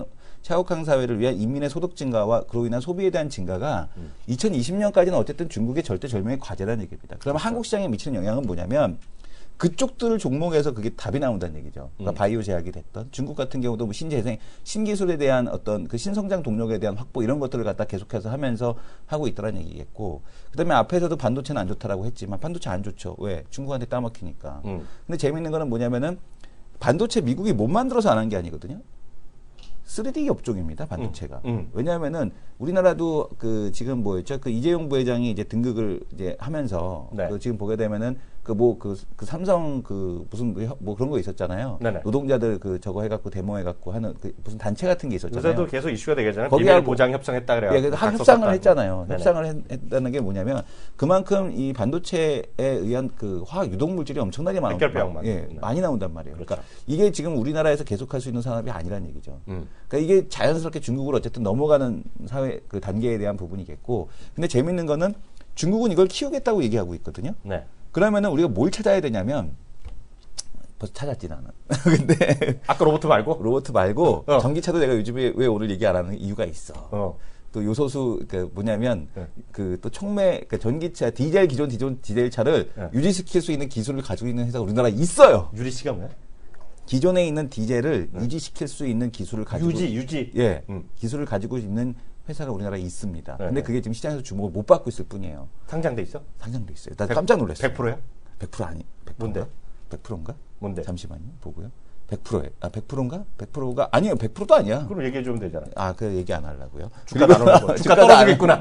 차ук항 사회를 위한 인민의 소득 증가와 그로 인한 소비에 대한 증가가 음. 이천이십 년까지는 어쨌든 중국의 절대절명의 과제라는 얘기입니다. 그러면 그렇죠. 한국 시장에 미치는 영향은 뭐냐면 그쪽들 종목에서 그게 답이 나온다는 얘기죠. 그러니까 음. 바이오 제약이 됐던 중국 같은 경우도 뭐 신재생, 신기술에 대한 어떤 그 신성장 동력에 대한 확보 이런 것들을 갖다 계속해서 하면서 하고 있다는 얘기겠고, 그다음에 앞에서도 반도체는 안 좋다라고 했지만 반도체 안 좋죠. 왜? 중국한테 따먹히니까. 음. 근데 재밌는 거는 뭐냐면은 반도체 미국이 못 만들어서 안 한 게 아니거든요. 쓰리디 업종입니다, 반도체가. 음, 음. 왜냐하면은 우리나라도 그 지금 뭐였죠? 그 이재용 부회장이 이제 등극을 이제 하면서 네. 그 지금 보게 되면은 그 뭐 그 그 삼성 그 무슨 뭐, 뭐 그런 거 있었잖아요. 네네. 노동자들 그 저거 해갖고 데모해갖고 하는 그 무슨 단체 같은 게 있었잖아요. 요새도 계속 이슈가 되겠잖아요. 거기하고- 비밀 보장 협상했다 그래요. 예, 그래서 한 협상을 했잖아요. 협상을 했, 했다는 게 뭐냐면 그만큼 이 반도체에 의한 그 화학 유독 물질이 엄청나게 많, 백혈병만. 예, 네. 많이 나온단 말이에요. 그렇죠. 그러니까 이게 지금 우리나라에서 계속할 수 있는 산업이 아니란 얘기죠. 음. 그러니까 이게 자연스럽게 중국으로 어쨌든 넘어가는 사회 그 단계에 대한 부분이겠고, 근데 재밌는 거는 중국은 이걸 키우겠다고 얘기하고 있거든요. 네. 그러면은 우리가 뭘 찾아야 되냐면 벌써 찾았지 나는. 근데 아까 로봇 말고? 로봇 말고 어. 전기차도 내가 요즘에 왜 오늘 얘기 안 하는 이유가 있어. 어. 또 요소수 그 뭐냐면 네. 그 또 촉매 그 전기차 디젤 기존 기존 디젤 차를 네. 유지시킬 수 있는 기술을 가지고 있는 회사가 우리나라에 있어요. 유리 씨가 뭐야? 기존에 있는 디젤을 유지시킬 수 있는 기술을 가지고 유지, 유지. 예 음. 기술을 가지고 있는 회사가 우리나라에 있습니다. 네, 근데 네. 그게 지금 시장에서 주목을 못 받고 있을 뿐이에요. 상장돼 있어? 상장돼 있어요. 나 백- 깜짝 놀랐어요. 백 퍼센트야? 백 퍼센트 아니. 백 퍼센트인가? 뭔데? 백 퍼센트인가? 뭔데? 잠시만요. 보고요. 백 퍼센트에 아 백 퍼센트인가? 백 퍼센트가 아니에요. 백 퍼센트도 아니야. 그럼 얘기해 주면 되잖아. 아, 그 얘기 안 하려고요. 주가 나오는 거. 주가 떨어지겠구나.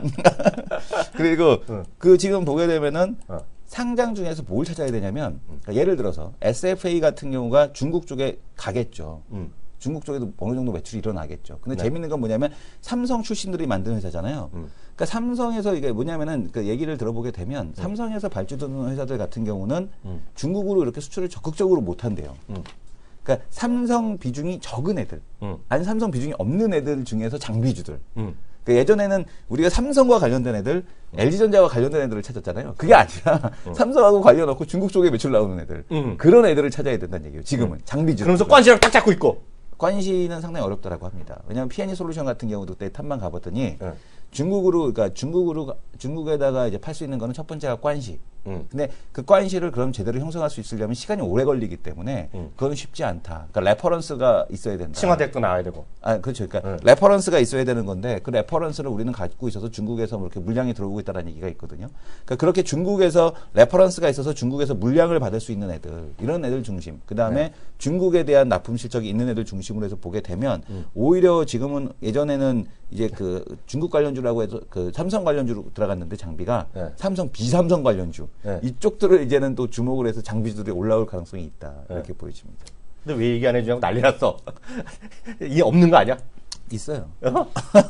그리고 응. 그 지금 보게 되면은 어. 상장 중에서 뭘 찾아야 되냐면 그러니까 예를 들어서 에스에프에이 같은 경우가 중국 쪽에 가겠죠. 음. 중국 쪽에도 어느 정도 매출이 일어나겠죠. 근데 네. 재밌는 건 뭐냐면 삼성 출신들이 만든 회사잖아요. 음. 그러니까 삼성에서 이게 뭐냐면은 그 얘기를 들어보게 되면 삼성에서 발주되는 회사들 같은 경우는 음. 중국으로 이렇게 수출을 적극적으로 못 한대요. 음. 그러니까 삼성 비중이 적은 애들, 음. 아니 삼성 비중이 없는 애들 중에서 장비주들. 음. 그러니까 예전에는 우리가 삼성과 관련된 애들, 엘지전자와 관련된 애들을 찾았잖아요. 그게 아니라 삼성하고 관련 없고 중국 쪽에 매출 나오는 애들, 음. 그런 애들을 찾아야 된다는 얘기예요. 지금은 장비주. 그러면서 관시랑 딱 잡고 있고. 관시는 상당히 어렵다라고 합니다. 왜냐하면 피앤이 솔루션 같은 경우도 그때 탐방 가봤더니 네. 중국으로, 그러니까 중국으로 가- 중국에다가 이제 팔 수 있는 거는 첫 번째가 관시. 음. 근데 그 관시를 그럼 제대로 형성할 수 있으려면 시간이 오래 걸리기 때문에 음. 그건 쉽지 않다. 그러니까 레퍼런스가 있어야 된다. 칭화대학도 나와야 되고. 아, 그렇죠. 그러니까 네. 레퍼런스가 있어야 되는 건데 그 레퍼런스를 우리는 갖고 있어서 중국에서 뭐 이렇게 물량이 들어오고 있다는 얘기가 있거든요. 그러니까 그렇게 중국에서 레퍼런스가 있어서 중국에서 물량을 받을 수 있는 애들, 이런 애들 중심. 그다음에 네. 중국에 대한 납품 실적이 있는 애들 중심으로 해서 보게 되면 음. 오히려 지금은 예전에는 이제 그 중국 관련주라고 해서 그 삼성 관련주로 들어갔는데 장비가 네. 삼성 비삼성 관련주 네. 이쪽들을 이제는 또 주목을 해서 장비주들이 올라올 가능성이 있다. 이렇게 네. 보여집니다. 근데 왜 얘기 안 해주냐고 난리 났어. 이게 없는 거 아니야? 있어요. 어?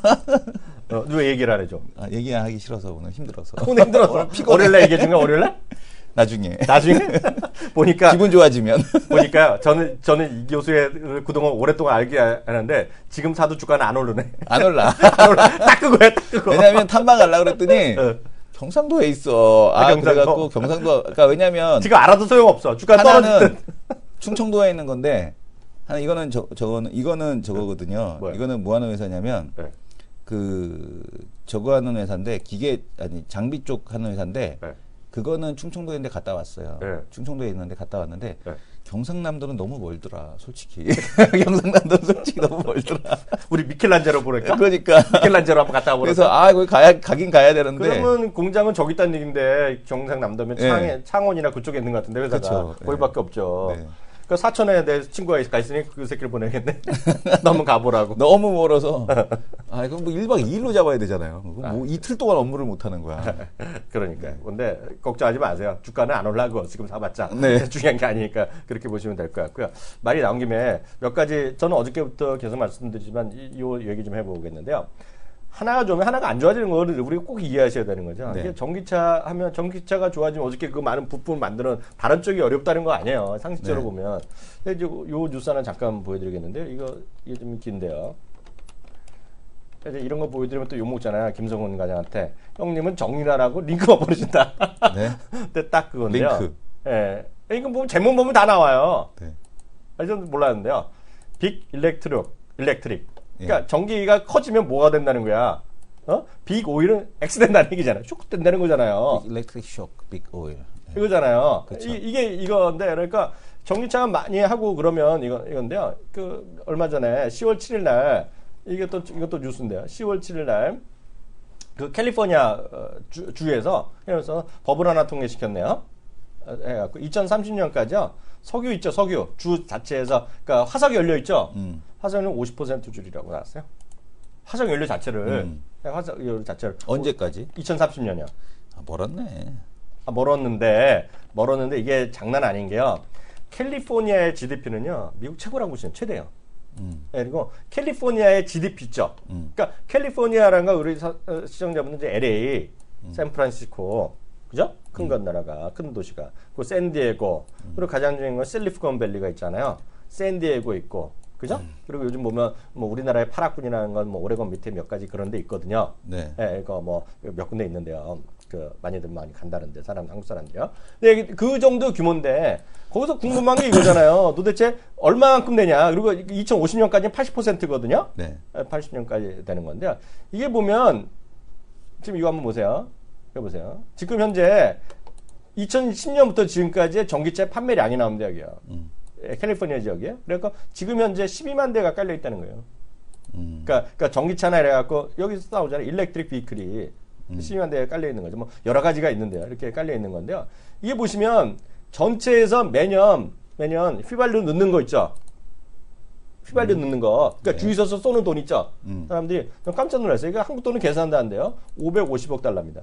어, 왜 얘기를 안 해줘? 아, 얘기하기 싫어서 오늘 힘들어서. 오늘 힘들어서. 월요일날 얘기해 준 거야, 월요일날? 나중에 나중에? 보니까. 기분 좋아지면 보니까 저는, 저는 이 교수의 그동안 오랫동안 알게 하는데 지금 사도 주가는 안 오르네. 안 올라. 안 올라. 딱 그거야, 딱 그거. 왜냐하면 탐방 가려고 그랬더니 어. 경상도에 있어. 아, 아, 경상도? 그래갖고 경상도. 그러니까 왜냐면 지금 알아도 소용없어. 주가 떨어질 하나는 듯. 충청도에 있는 건데 하나 이거는 저 저거는 이거는 저거거든요. 뭐야? 이거는 뭐 하는 회사냐면 네. 그 저거 하는 회사인데 기계 아니 장비 쪽 하는 회사인데 네. 그거는 충청도에 있는데 갔다 왔어요. 네. 충청도에 있는데 갔다 왔는데 네. 경상남도는 너무 멀더라. 솔직히 경상남도는 솔직히 너무 멀더라. 우리 미켈란젤로 보니까. 그러니까 미켈란젤로 한번 갔다 와보라. 그래서 아 거기 가야 가긴 가야 되는데 그러면 공장은 저기 있다는 얘기인데 경상남도면 네. 창, 창원이나 그쪽에 있는 것 같은데 회사가 그쵸. 네. 거기밖에 없죠. 네. 그 사천에 내 친구가 가 있으니 그 새끼를 보내야겠네. 너 한번 가보라고. 너무 멀어서 아 그럼 뭐 일 박 이 일로 잡아야 되잖아요. 뭐 이틀 동안 업무를 못 하는 거야. 그러니까. 근데 걱정하지 마세요. 주가는 안 올라고 지금 사봤자 네. 중요한 게 아니니까 그렇게 보시면 될 것 같고요. 말이 나온 김에 몇 가지 저는 어저께부터 계속 말씀드리지만 이, 이 얘기 좀 해보겠는데요. 하나가 좋으면 하나가 안 좋아지는 거를 우리가 꼭 이해하셔야 되는 거죠. 네. 이게 전기차 하면 전기차가 좋아지면 어저께 그 많은 부품을 만드는 다른 쪽이 어렵다는 거 아니에요. 상식적으로 네. 보면. 근데 이제 요 뉴스 하나 잠깐 보여드리겠는데요. 이거 이게 좀 긴데요. 이제 이런 거 보여드리면 또 욕먹잖아요. 김성훈 과장한테. 형님은 정리나라고 링크만 보내준다. 네. 근데 딱 그건데요. 링크. 예. 이거 보면 제목 보면 다 나와요. 네. 아, 저는 몰랐는데요. 빅 일렉트릭, 일렉트릭. 그러니까 전기가 커지면 뭐가 된다는 거야? 어? 빅 오일은 X 된다는 얘기잖아요. 쇼크 된다는 거잖아요. 일렉트릭 쇼크, 빅 오일. 이거잖아요. 그쵸. 이, 이게 이건데 그러니까 전기차가 많이 하고 그러면 이거 이건데요. 그 얼마 전에 시월 칠일 날 이게 또 이것도 뉴스인데요. 시월 칠일 날 그 캘리포니아 어, 주, 주에서 그래서 법을 하나 통과시켰네요. 어, 해갖고 이천삼십 년까지요. 석유 있죠, 석유 주 자체에서 그러니까 화석 연료 있죠. 음. 화석은 오십 퍼센트 줄이라고 나왔어요. 화석 연료 자체를 음. 화석 연료 자체를 언제까지? 이천삼십 년이요. 아, 멀었네. 아, 멀었는데 멀었는데 이게 장난 아닌 게요. 캘리포니아의 지디피는요 미국 최고라고 보시면 최대예요. 음. 네, 그리고 캘리포니아의 지디피 있죠. 음. 그러니까 캘리포니아라는 거 우리 사, 어, 시청자분들 이제 엘에이, 음. 샌프란시스코, 그죠? 큰 건 나라가 큰 도시가. 그리고 샌디에고 음. 그리고 가장 중요한 건 실리콘 밸리가 있잖아요. 샌디에고 있고, 그죠? 음. 그리고 요즘 보면 뭐 우리나라의 파라군이라는 건 뭐 오레곤 밑에 몇 가지 그런 데 있거든요. 네. 예, 이거 뭐 몇 군데 있는데요. 그 많이들 많이 간다는데 사람 한국 사람들이요. 근데 그 정도 규모인데 거기서 궁금한 게 이거잖아요. 도대체 얼마만큼 되냐? 그리고 이천오십 년까지는 팔십 퍼센트거든요. 네. 팔십 년까지 되는 건데 이게 보면 지금 이거 한번 보세요. 이거 보세요. 지금 현재 이천십 년부터 지금까지의 전기차 판매량이 나옵니다, 여기요. 음. 예, 캘리포니아 지역이에요. 그러니까 지금 현재 십이만 대가 깔려 있다는 거예요. 음. 그러니까, 그러니까 전기차나 이래갖고 여기서 나오잖아요. 일렉트릭 비클이 음. 십이만 대가 깔려 있는 거죠. 뭐 여러 가지가 있는데요. 이렇게 깔려 있는 건데요. 이게 보시면 전체에서 매년 매년 휘발유 넣는 거 있죠. 휘발유 음. 넣는 거. 그러니까 네. 주유소에서 쏘는 돈 있죠. 음. 사람들이 깜짝 놀랐어요. 이거 한국 돈은 계산도 안 돼요. 오백오십억 달러입니다.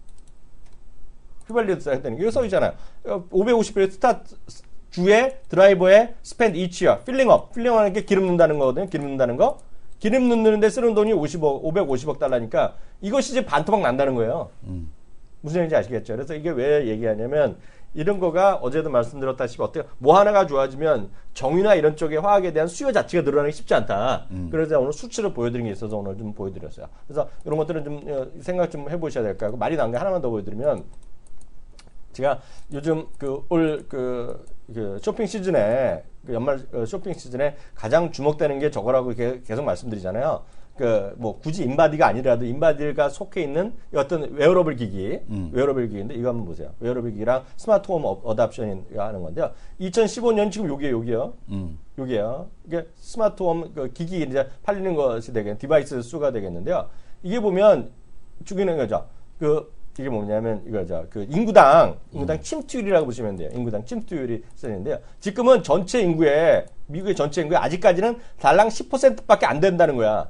휘발유 써야 되는 게 이거 써 있잖아요. 오백오십억 스타트 주에 드라이버에 스펜드 이치야 필링업 필링하는 게 기름 넣는다는 거거든요. 기름 넣는다는 거. 기름 넣는데 쓰는 돈이 오십억, 오백오십억 달러니까 이것이 이제 반토막 난다는 거예요. 음. 무슨 얘기인지 아시겠죠? 그래서 이게 왜 얘기하냐면 이런 거가 어제도 말씀드렸다시피 어떻게 뭐 하나가 좋아지면 정유나 이런 쪽의 화학에 대한 수요 자체가 늘어나기 쉽지 않다. 음. 그래서 오늘 수치를 보여드린 게 있어서 오늘 좀 보여드렸어요. 그래서 이런 것들은 좀 어, 생각 좀 해보셔야 될 거고 말이 나온 게 하나만 더 보여드리면 제가 요즘 그 올 그 그 쇼핑 시즌에 그 연말 어, 쇼핑 시즌에 가장 주목되는 게 저거라고 이렇게 계속 말씀드리잖아요. 그 뭐 굳이 인바디가 아니라도 인바디가 속해 있는 어떤 웨어러블 기기, 음. 웨어러블 기기인데 이거 한번 보세요. 웨어러블 기기랑 스마트홈 어답션이 하는 건데요. 이천십오 년 지금 요게 요게요. 음. 요게요. 이게 스마트홈 그 기기 이제 팔리는 것이 되겠 디바이스 수가 되겠는데요. 이게 보면 죽이는 거죠. 그 이게 뭐냐면 이거죠. 그 인구당 인구당 음. 침투율이라고 보시면 돼요. 인구당 침투율이 쓰는데요. 지금은 전체 인구의 미국의 전체 인구의 아직까지는 달랑 십 퍼센트밖에 안 된다는 거야.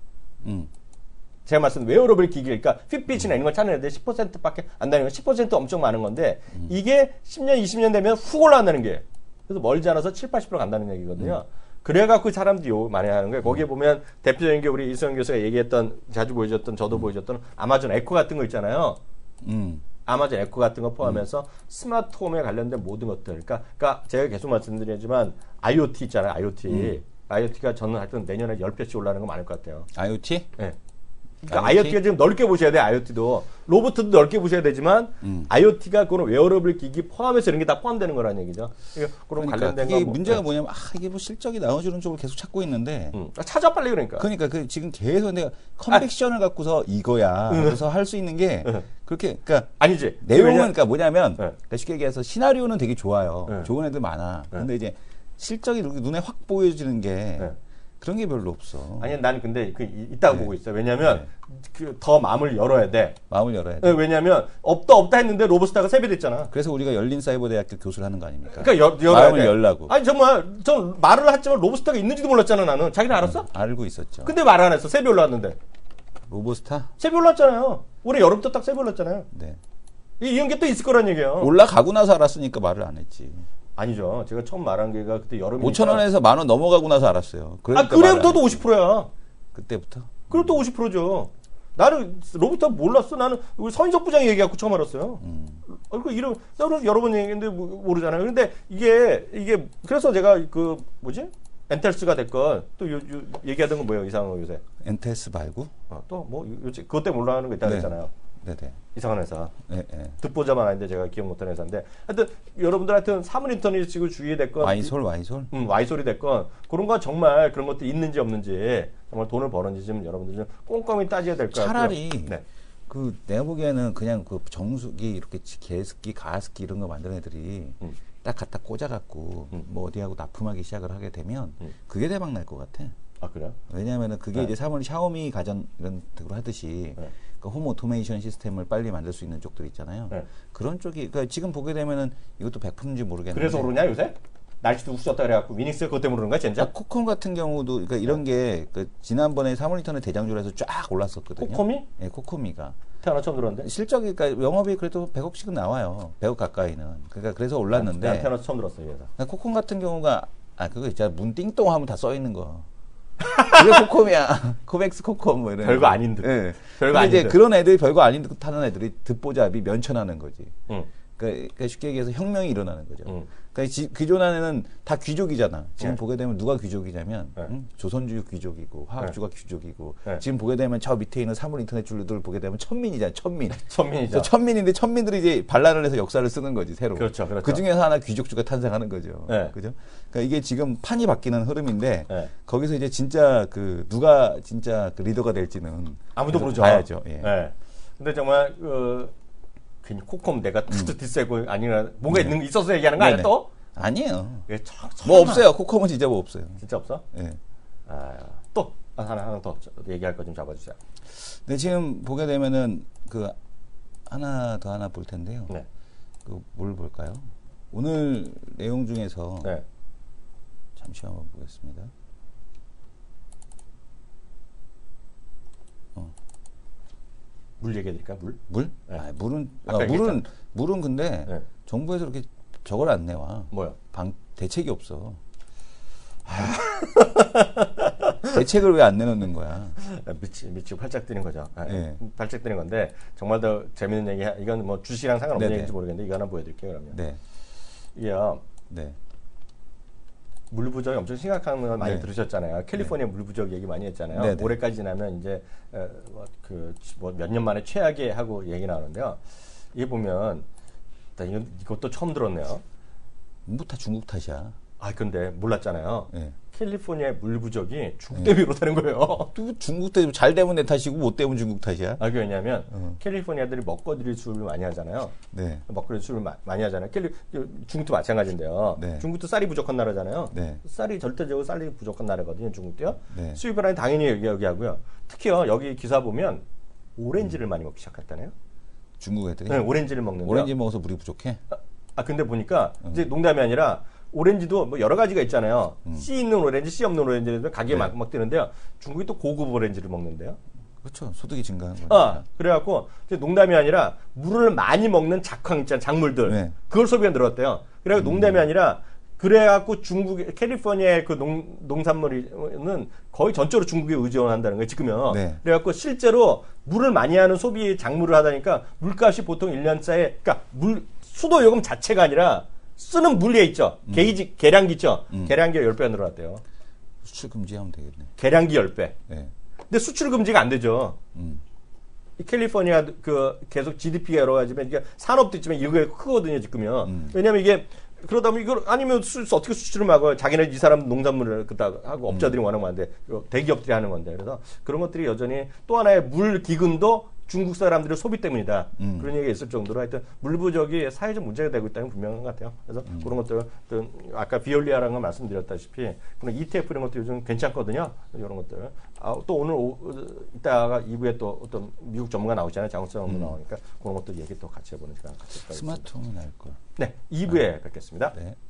음. 제가 말씀 웨어러블 기기 그러니까 핏빛이나 이런 걸 찾는데 십 퍼센트밖에 안 되는 거 십 퍼센트 엄청 많은 건데 음. 이게 십 년, 이십 년 되면 훅 올라간다는 게 그래서 멀지 않아서 칠, 팔십 퍼센트 간다는 얘기거든요. 음. 그래갖고 사람들이 욕 많이 하는 거예요. 거기에 보면 대표적인 게 우리 이수영 교수가 얘기했던 자주 보여줬던 저도 보여줬던 아마존 에코 같은 거 있잖아요. 음. 아마존 에코 같은 거 포함해서 스마트홈에 관련된 모든 것들. 그러니까, 그러니까 제가 계속 말씀드리지만 아이오티 있잖아요. 아이오티. 음. 아이오티가 저는 하여튼 내년에 십 배씩 올라가는 거 많을 것 같아요. 아이오티? 네. 그러니까 아이오티? 아이오티가 지금 넓게 보셔야 돼요. 아이오티도. 로봇도 넓게 보셔야 되지만 음. 아이오티가 그런 웨어러블 기기 포함해서 이런 게 다 포함되는 거라는 얘기죠. 그러니까 그런 그러니까 관련된 그게 거 뭐, 문제가 네. 뭐냐면 아 이게 뭐 실적이 나와주는 쪽을 계속 찾고 있는데 음. 찾아 빨리 그러니까. 그러니까 그 지금 계속 내가 컨벡션을 갖고서 이거야 그래서 할 수 있는 게 응. 그렇게 그러니까 아니지. 내용은 왜냐- 그러니까 뭐냐면 네. 그러니까 쉽게 얘기해서 시나리오는 되게 좋아요. 네. 좋은 애들 많아. 근데 이제 실적이 이렇게 눈에 확 보여지는 게 네. 그런 게 별로 없어. 아니 나는 근데 그 이- 있다고 네. 보고 있어. 왜냐면 그 더 마음을 열어야 돼. 마음을 열어야 돼. 네, 왜냐면 없다 없다 했는데 로봇스타가 세 배 됐잖아. 그래서 우리가 열린 사이버대학교 교수를 하는 거 아닙니까? 그러니까 열, 열어야 마음을 돼. 열라고. 아니 정말 전 말을 했지만 로봇스타가 있는지도 몰랐잖아 나는. 자기는 알았어? 알고 있었죠. 근데 말 안 했어. 세 배 올라왔는데. 로보스타? 세 배 올랐잖아요. 올해 여름부터 딱 세 배 올랐잖아요. 네. 이- 이런 게 또 있을 거란 얘기예요. 올라가고 나서 알았으니까 말을 안 했지. 아니죠. 제가 처음 말한 게가 그때 여름이니까. 오천 원에서 만 원 넘어가고 나서 알았어요. 그러니까 아, 그래부터도 말을 안 오십 퍼센트야. 했지. 그때부터. 그럼 또 오십 퍼센트죠. 나는 로봇스타 몰랐어. 나는 우리 서인석 부장이 얘기하고 처음 알았어요. 음. 어, 그 이름, 여러, 여러 번 얘기했는데 모- 모르잖아요. 근데 이게, 이게, 그래서 제가 그, 뭐지? 엔텔스가 됐건, 또 요, 요, 얘기하던 건 뭐예요? 이상한 거 요새. 엔테스 말고? 어, 또 뭐, 요새 그것 때문에 올라가는 거 있다고 네. 했잖아요. 네네. 이상한 회사. 네, 네. 듣보자만 아닌데 제가 기억 못하는 회사인데 하여튼 여러분들 하여튼 사물 인터넷 지금 주의에 됐건 와이솔 와이솔. 음, 와이솔이 됐건 그런 거 정말 그런 것도 있는지 없는지 정말 돈을 버는지 좀 여러분들 좀 꼼꼼히 따져야 될 것 같아요. 차라리 네. 그 내가 보기에는 그냥 그 정수기 이렇게 개습기 가습기 이런 거 만드는 애들이 음. 딱 갖다 꽂아갖고 음. 뭐 어디하고 납품하기 시작을 하게 되면 음. 그게 대박 날 것 같아. 아 그래요? 왜냐하면은 그게 네. 이제 사물 샤오미 가전 이런 식으로 하듯이 네. 그 홈 오토메이션 시스템을 빨리 만들 수 있는 쪽들 있잖아요. 네. 그런 쪽이 그러니까 지금 보게 되면은 이것도 백 퍼센트인지 모르겠는데. 그래서 그러냐 요새? 날씨도 후졌다 그래갖고 위닉스 그것 때문에 그런가 진짜? 아, 코콤 같은 경우도 그러니까 이런 게 그 지난번에 사물 인터넷 대장주에서 쫙 올랐었거든요. 코콤이? 네, 코콤이가. 태어나 처음 들었는데. 실적이 그러니까 영업이 그래도 백억씩은 나와요. 백억 가까이는. 그러니까 그래서 난 올랐는데 태어나 처음 들었어 이 회사. 그러니까 코콤 같은 경우가 아 그거 있잖아. 문 띵동 하면 다 써 있는 거. 그게 코콤이야. 코백스 코콤 뭐 이런. 별거 아닌 듯. 예. 별거 근데 이제 아닌 듯. 그런 애들이 별거 아닌 듯 하는 애들이 듣보잡이 면천하는 거지. 응. 그러니까, 그러니까 쉽게 얘기해서 혁명이 일어나는 거죠. 응. 그러니까 지, 기존 안에는 다 귀족이잖아. 지금 네. 보게 되면 누가 귀족이냐면 네. 응? 조선주의 귀족이고 화학주가 귀족이고 네. 지금 보게 되면 저 밑에 있는 사물 인터넷 줄들 보게 되면 천민이잖아. 천민. 천민이죠. 저 천민인데 천민들이 이제 반란을 해서 역사를 쓰는 거지 새로. 그렇죠, 그렇죠. 그 중에서 하나 귀족주가 탄생하는 거죠. 네. 그죠? 그러니까 이게 지금 판이 바뀌는 흐름인데 네. 거기서 이제 진짜 그 누가 진짜 그 리더가 될지는 아무도 모르죠. 봐야죠. 예. 네. 근데 정말 그 괜히 코콤 내가 투트 디세고 아니라 뭔가 있는 거 있어서 얘기하는 거 아니야 네네. 또? 아니에요. 이게 참- 뭐 설마. 없어요. 코콤은 진짜 뭐 없어요. 진짜 없어? 예. 아, 또 하나 하나 더 얘기할 거 좀 잡아주세요. 근데 지금 보게 되면은 그 하나 더 하나 볼 텐데요. 네. 그 뭘 볼까요? 오늘 내용 중에서 네. 잠시 한번 보겠습니다. 물 얘기해드릴까? 물? 물? 네. 아, 물은 아까 아, 물은 얘기했잖아. 물은 근데 네. 정부에서 이렇게 저걸 안 내와. 뭐요? 방 대책이 없어. 대책을 왜 안 내놓는 거야? 미치 미치고 팔짝 뛰는 거죠. 아, 네. 팔짝 뛰는 건데 정말 더 재밌는 얘기. 이건 뭐 주식이랑 상관없는 네네. 얘기인지 모르겠는데 이거 하나 보여드릴게요. 그러면 네, 이게요. 네, 물 부족이 엄청 심각한 걸 많이 네. 들으셨잖아요. 캘리포니아 물 부족 얘기 많이 했잖아요. 네네. 올해까지 지나면 이제 그뭐 몇 년 만에 최악의 하고 얘기 나오는데요. 이게 보면 일단 이건 이것도 처음 들었네요. 뭐 다 중국 탓이야. 아 근데 몰랐잖아요. 네. 캘리포니아 물 부족이 중국 때문에 그렇다는 거예요. 또 중국 때 잘 되면 내 탓이고 못 되면 중국 탓이야. 아, 그게 왜냐면 어. 캘리포니아들이 먹거리 수입을 많이 하잖아요. 네, 먹거리 수입을 마- 많이 하잖아요. 캘리, 중국도 마찬가지인데요. 네. 중국도 쌀이 부족한 나라잖아요. 네. 쌀이 절대적으로 쌀이 부족한 나라거든요. 중국도요. 네. 수입을 하니 당연히 여기, 여기 하고요. 특히요. 여기 기사 보면 오렌지를 많이 먹기 시작했다네요. 중국 애들이 네, 오렌지를 먹는데. 오렌지 먹어서 물이 부족해. 아 근데 보니까 음. 이제 농담이 아니라 오렌지도 뭐 여러 가지가 있잖아요. 씨 있는 오렌지, 씨 없는 오렌지를 가게에 네. 막, 막 뜨는데요. 중국이 또 고급 오렌지를 먹는데요. 그렇죠. 소득이 증가하는 거니까. 아, 그래갖고 이제 농담이 아니라 물을 많이 먹는 작황 있잖아, 작물들. 네. 그걸 소비가 늘었대요. 그래갖고 농담이 아니라 그래갖고 중국 캘리포니아의 그 농, 농산물은 거의 전적으로 중국에 의존한다는 거예요, 지금요. 네. 그래갖고 실제로 물을 많이 하는 소비 작물을 하다니까 물값이 보통 일 년짜리, 그러니까 물 수도 요금 자체가 아니라 쓰는 물에 있죠. 음. 게이지 계량기 있죠. 계량기가 십 배가 늘어났대요. 수출 금지하면 되겠네. 계량기 십 배. 네. 근데 수출 금지가 안 되죠. 음. 이 캘리포니아 그 계속 지디피가 여러 가지면 이게 산업도 있지만 이게 크거든요 지금요. 음. 왜냐하면 이게 그러다 보면 이걸 아니면 수, 어떻게 수출을 막아요? 자기네 이 사람 농산물을 그다 하고 업자들이 음. 워낙 많은데 대기업들이 하는 건데 그래서 그런 것들이 여전히 또 하나의 물 기근도 중국 사람들의 소비 때문이다. 음. 그런 얘기가 있을 정도로 하여튼 물 부족이 사회적 문제가 되고 있다는 게 분명한 것 같아요. 그래서 음. 그런 것들 어떤 아까 비올리아라는 걸 말씀드렸다시피 그런 이티에프 이런 것도 요즘 괜찮거든요. 이런 것들. 아, 또 오늘 오, 이따가 이 부에 또 어떤 미국 전문가 나오잖아요. 장우성 전문가 나오니까 그런 것들 얘기 또 같이 해보는 시간 갖도록 하겠습니다. 스마트폰은 알 걸. 네, 이 부에 뵙겠습니다. 네.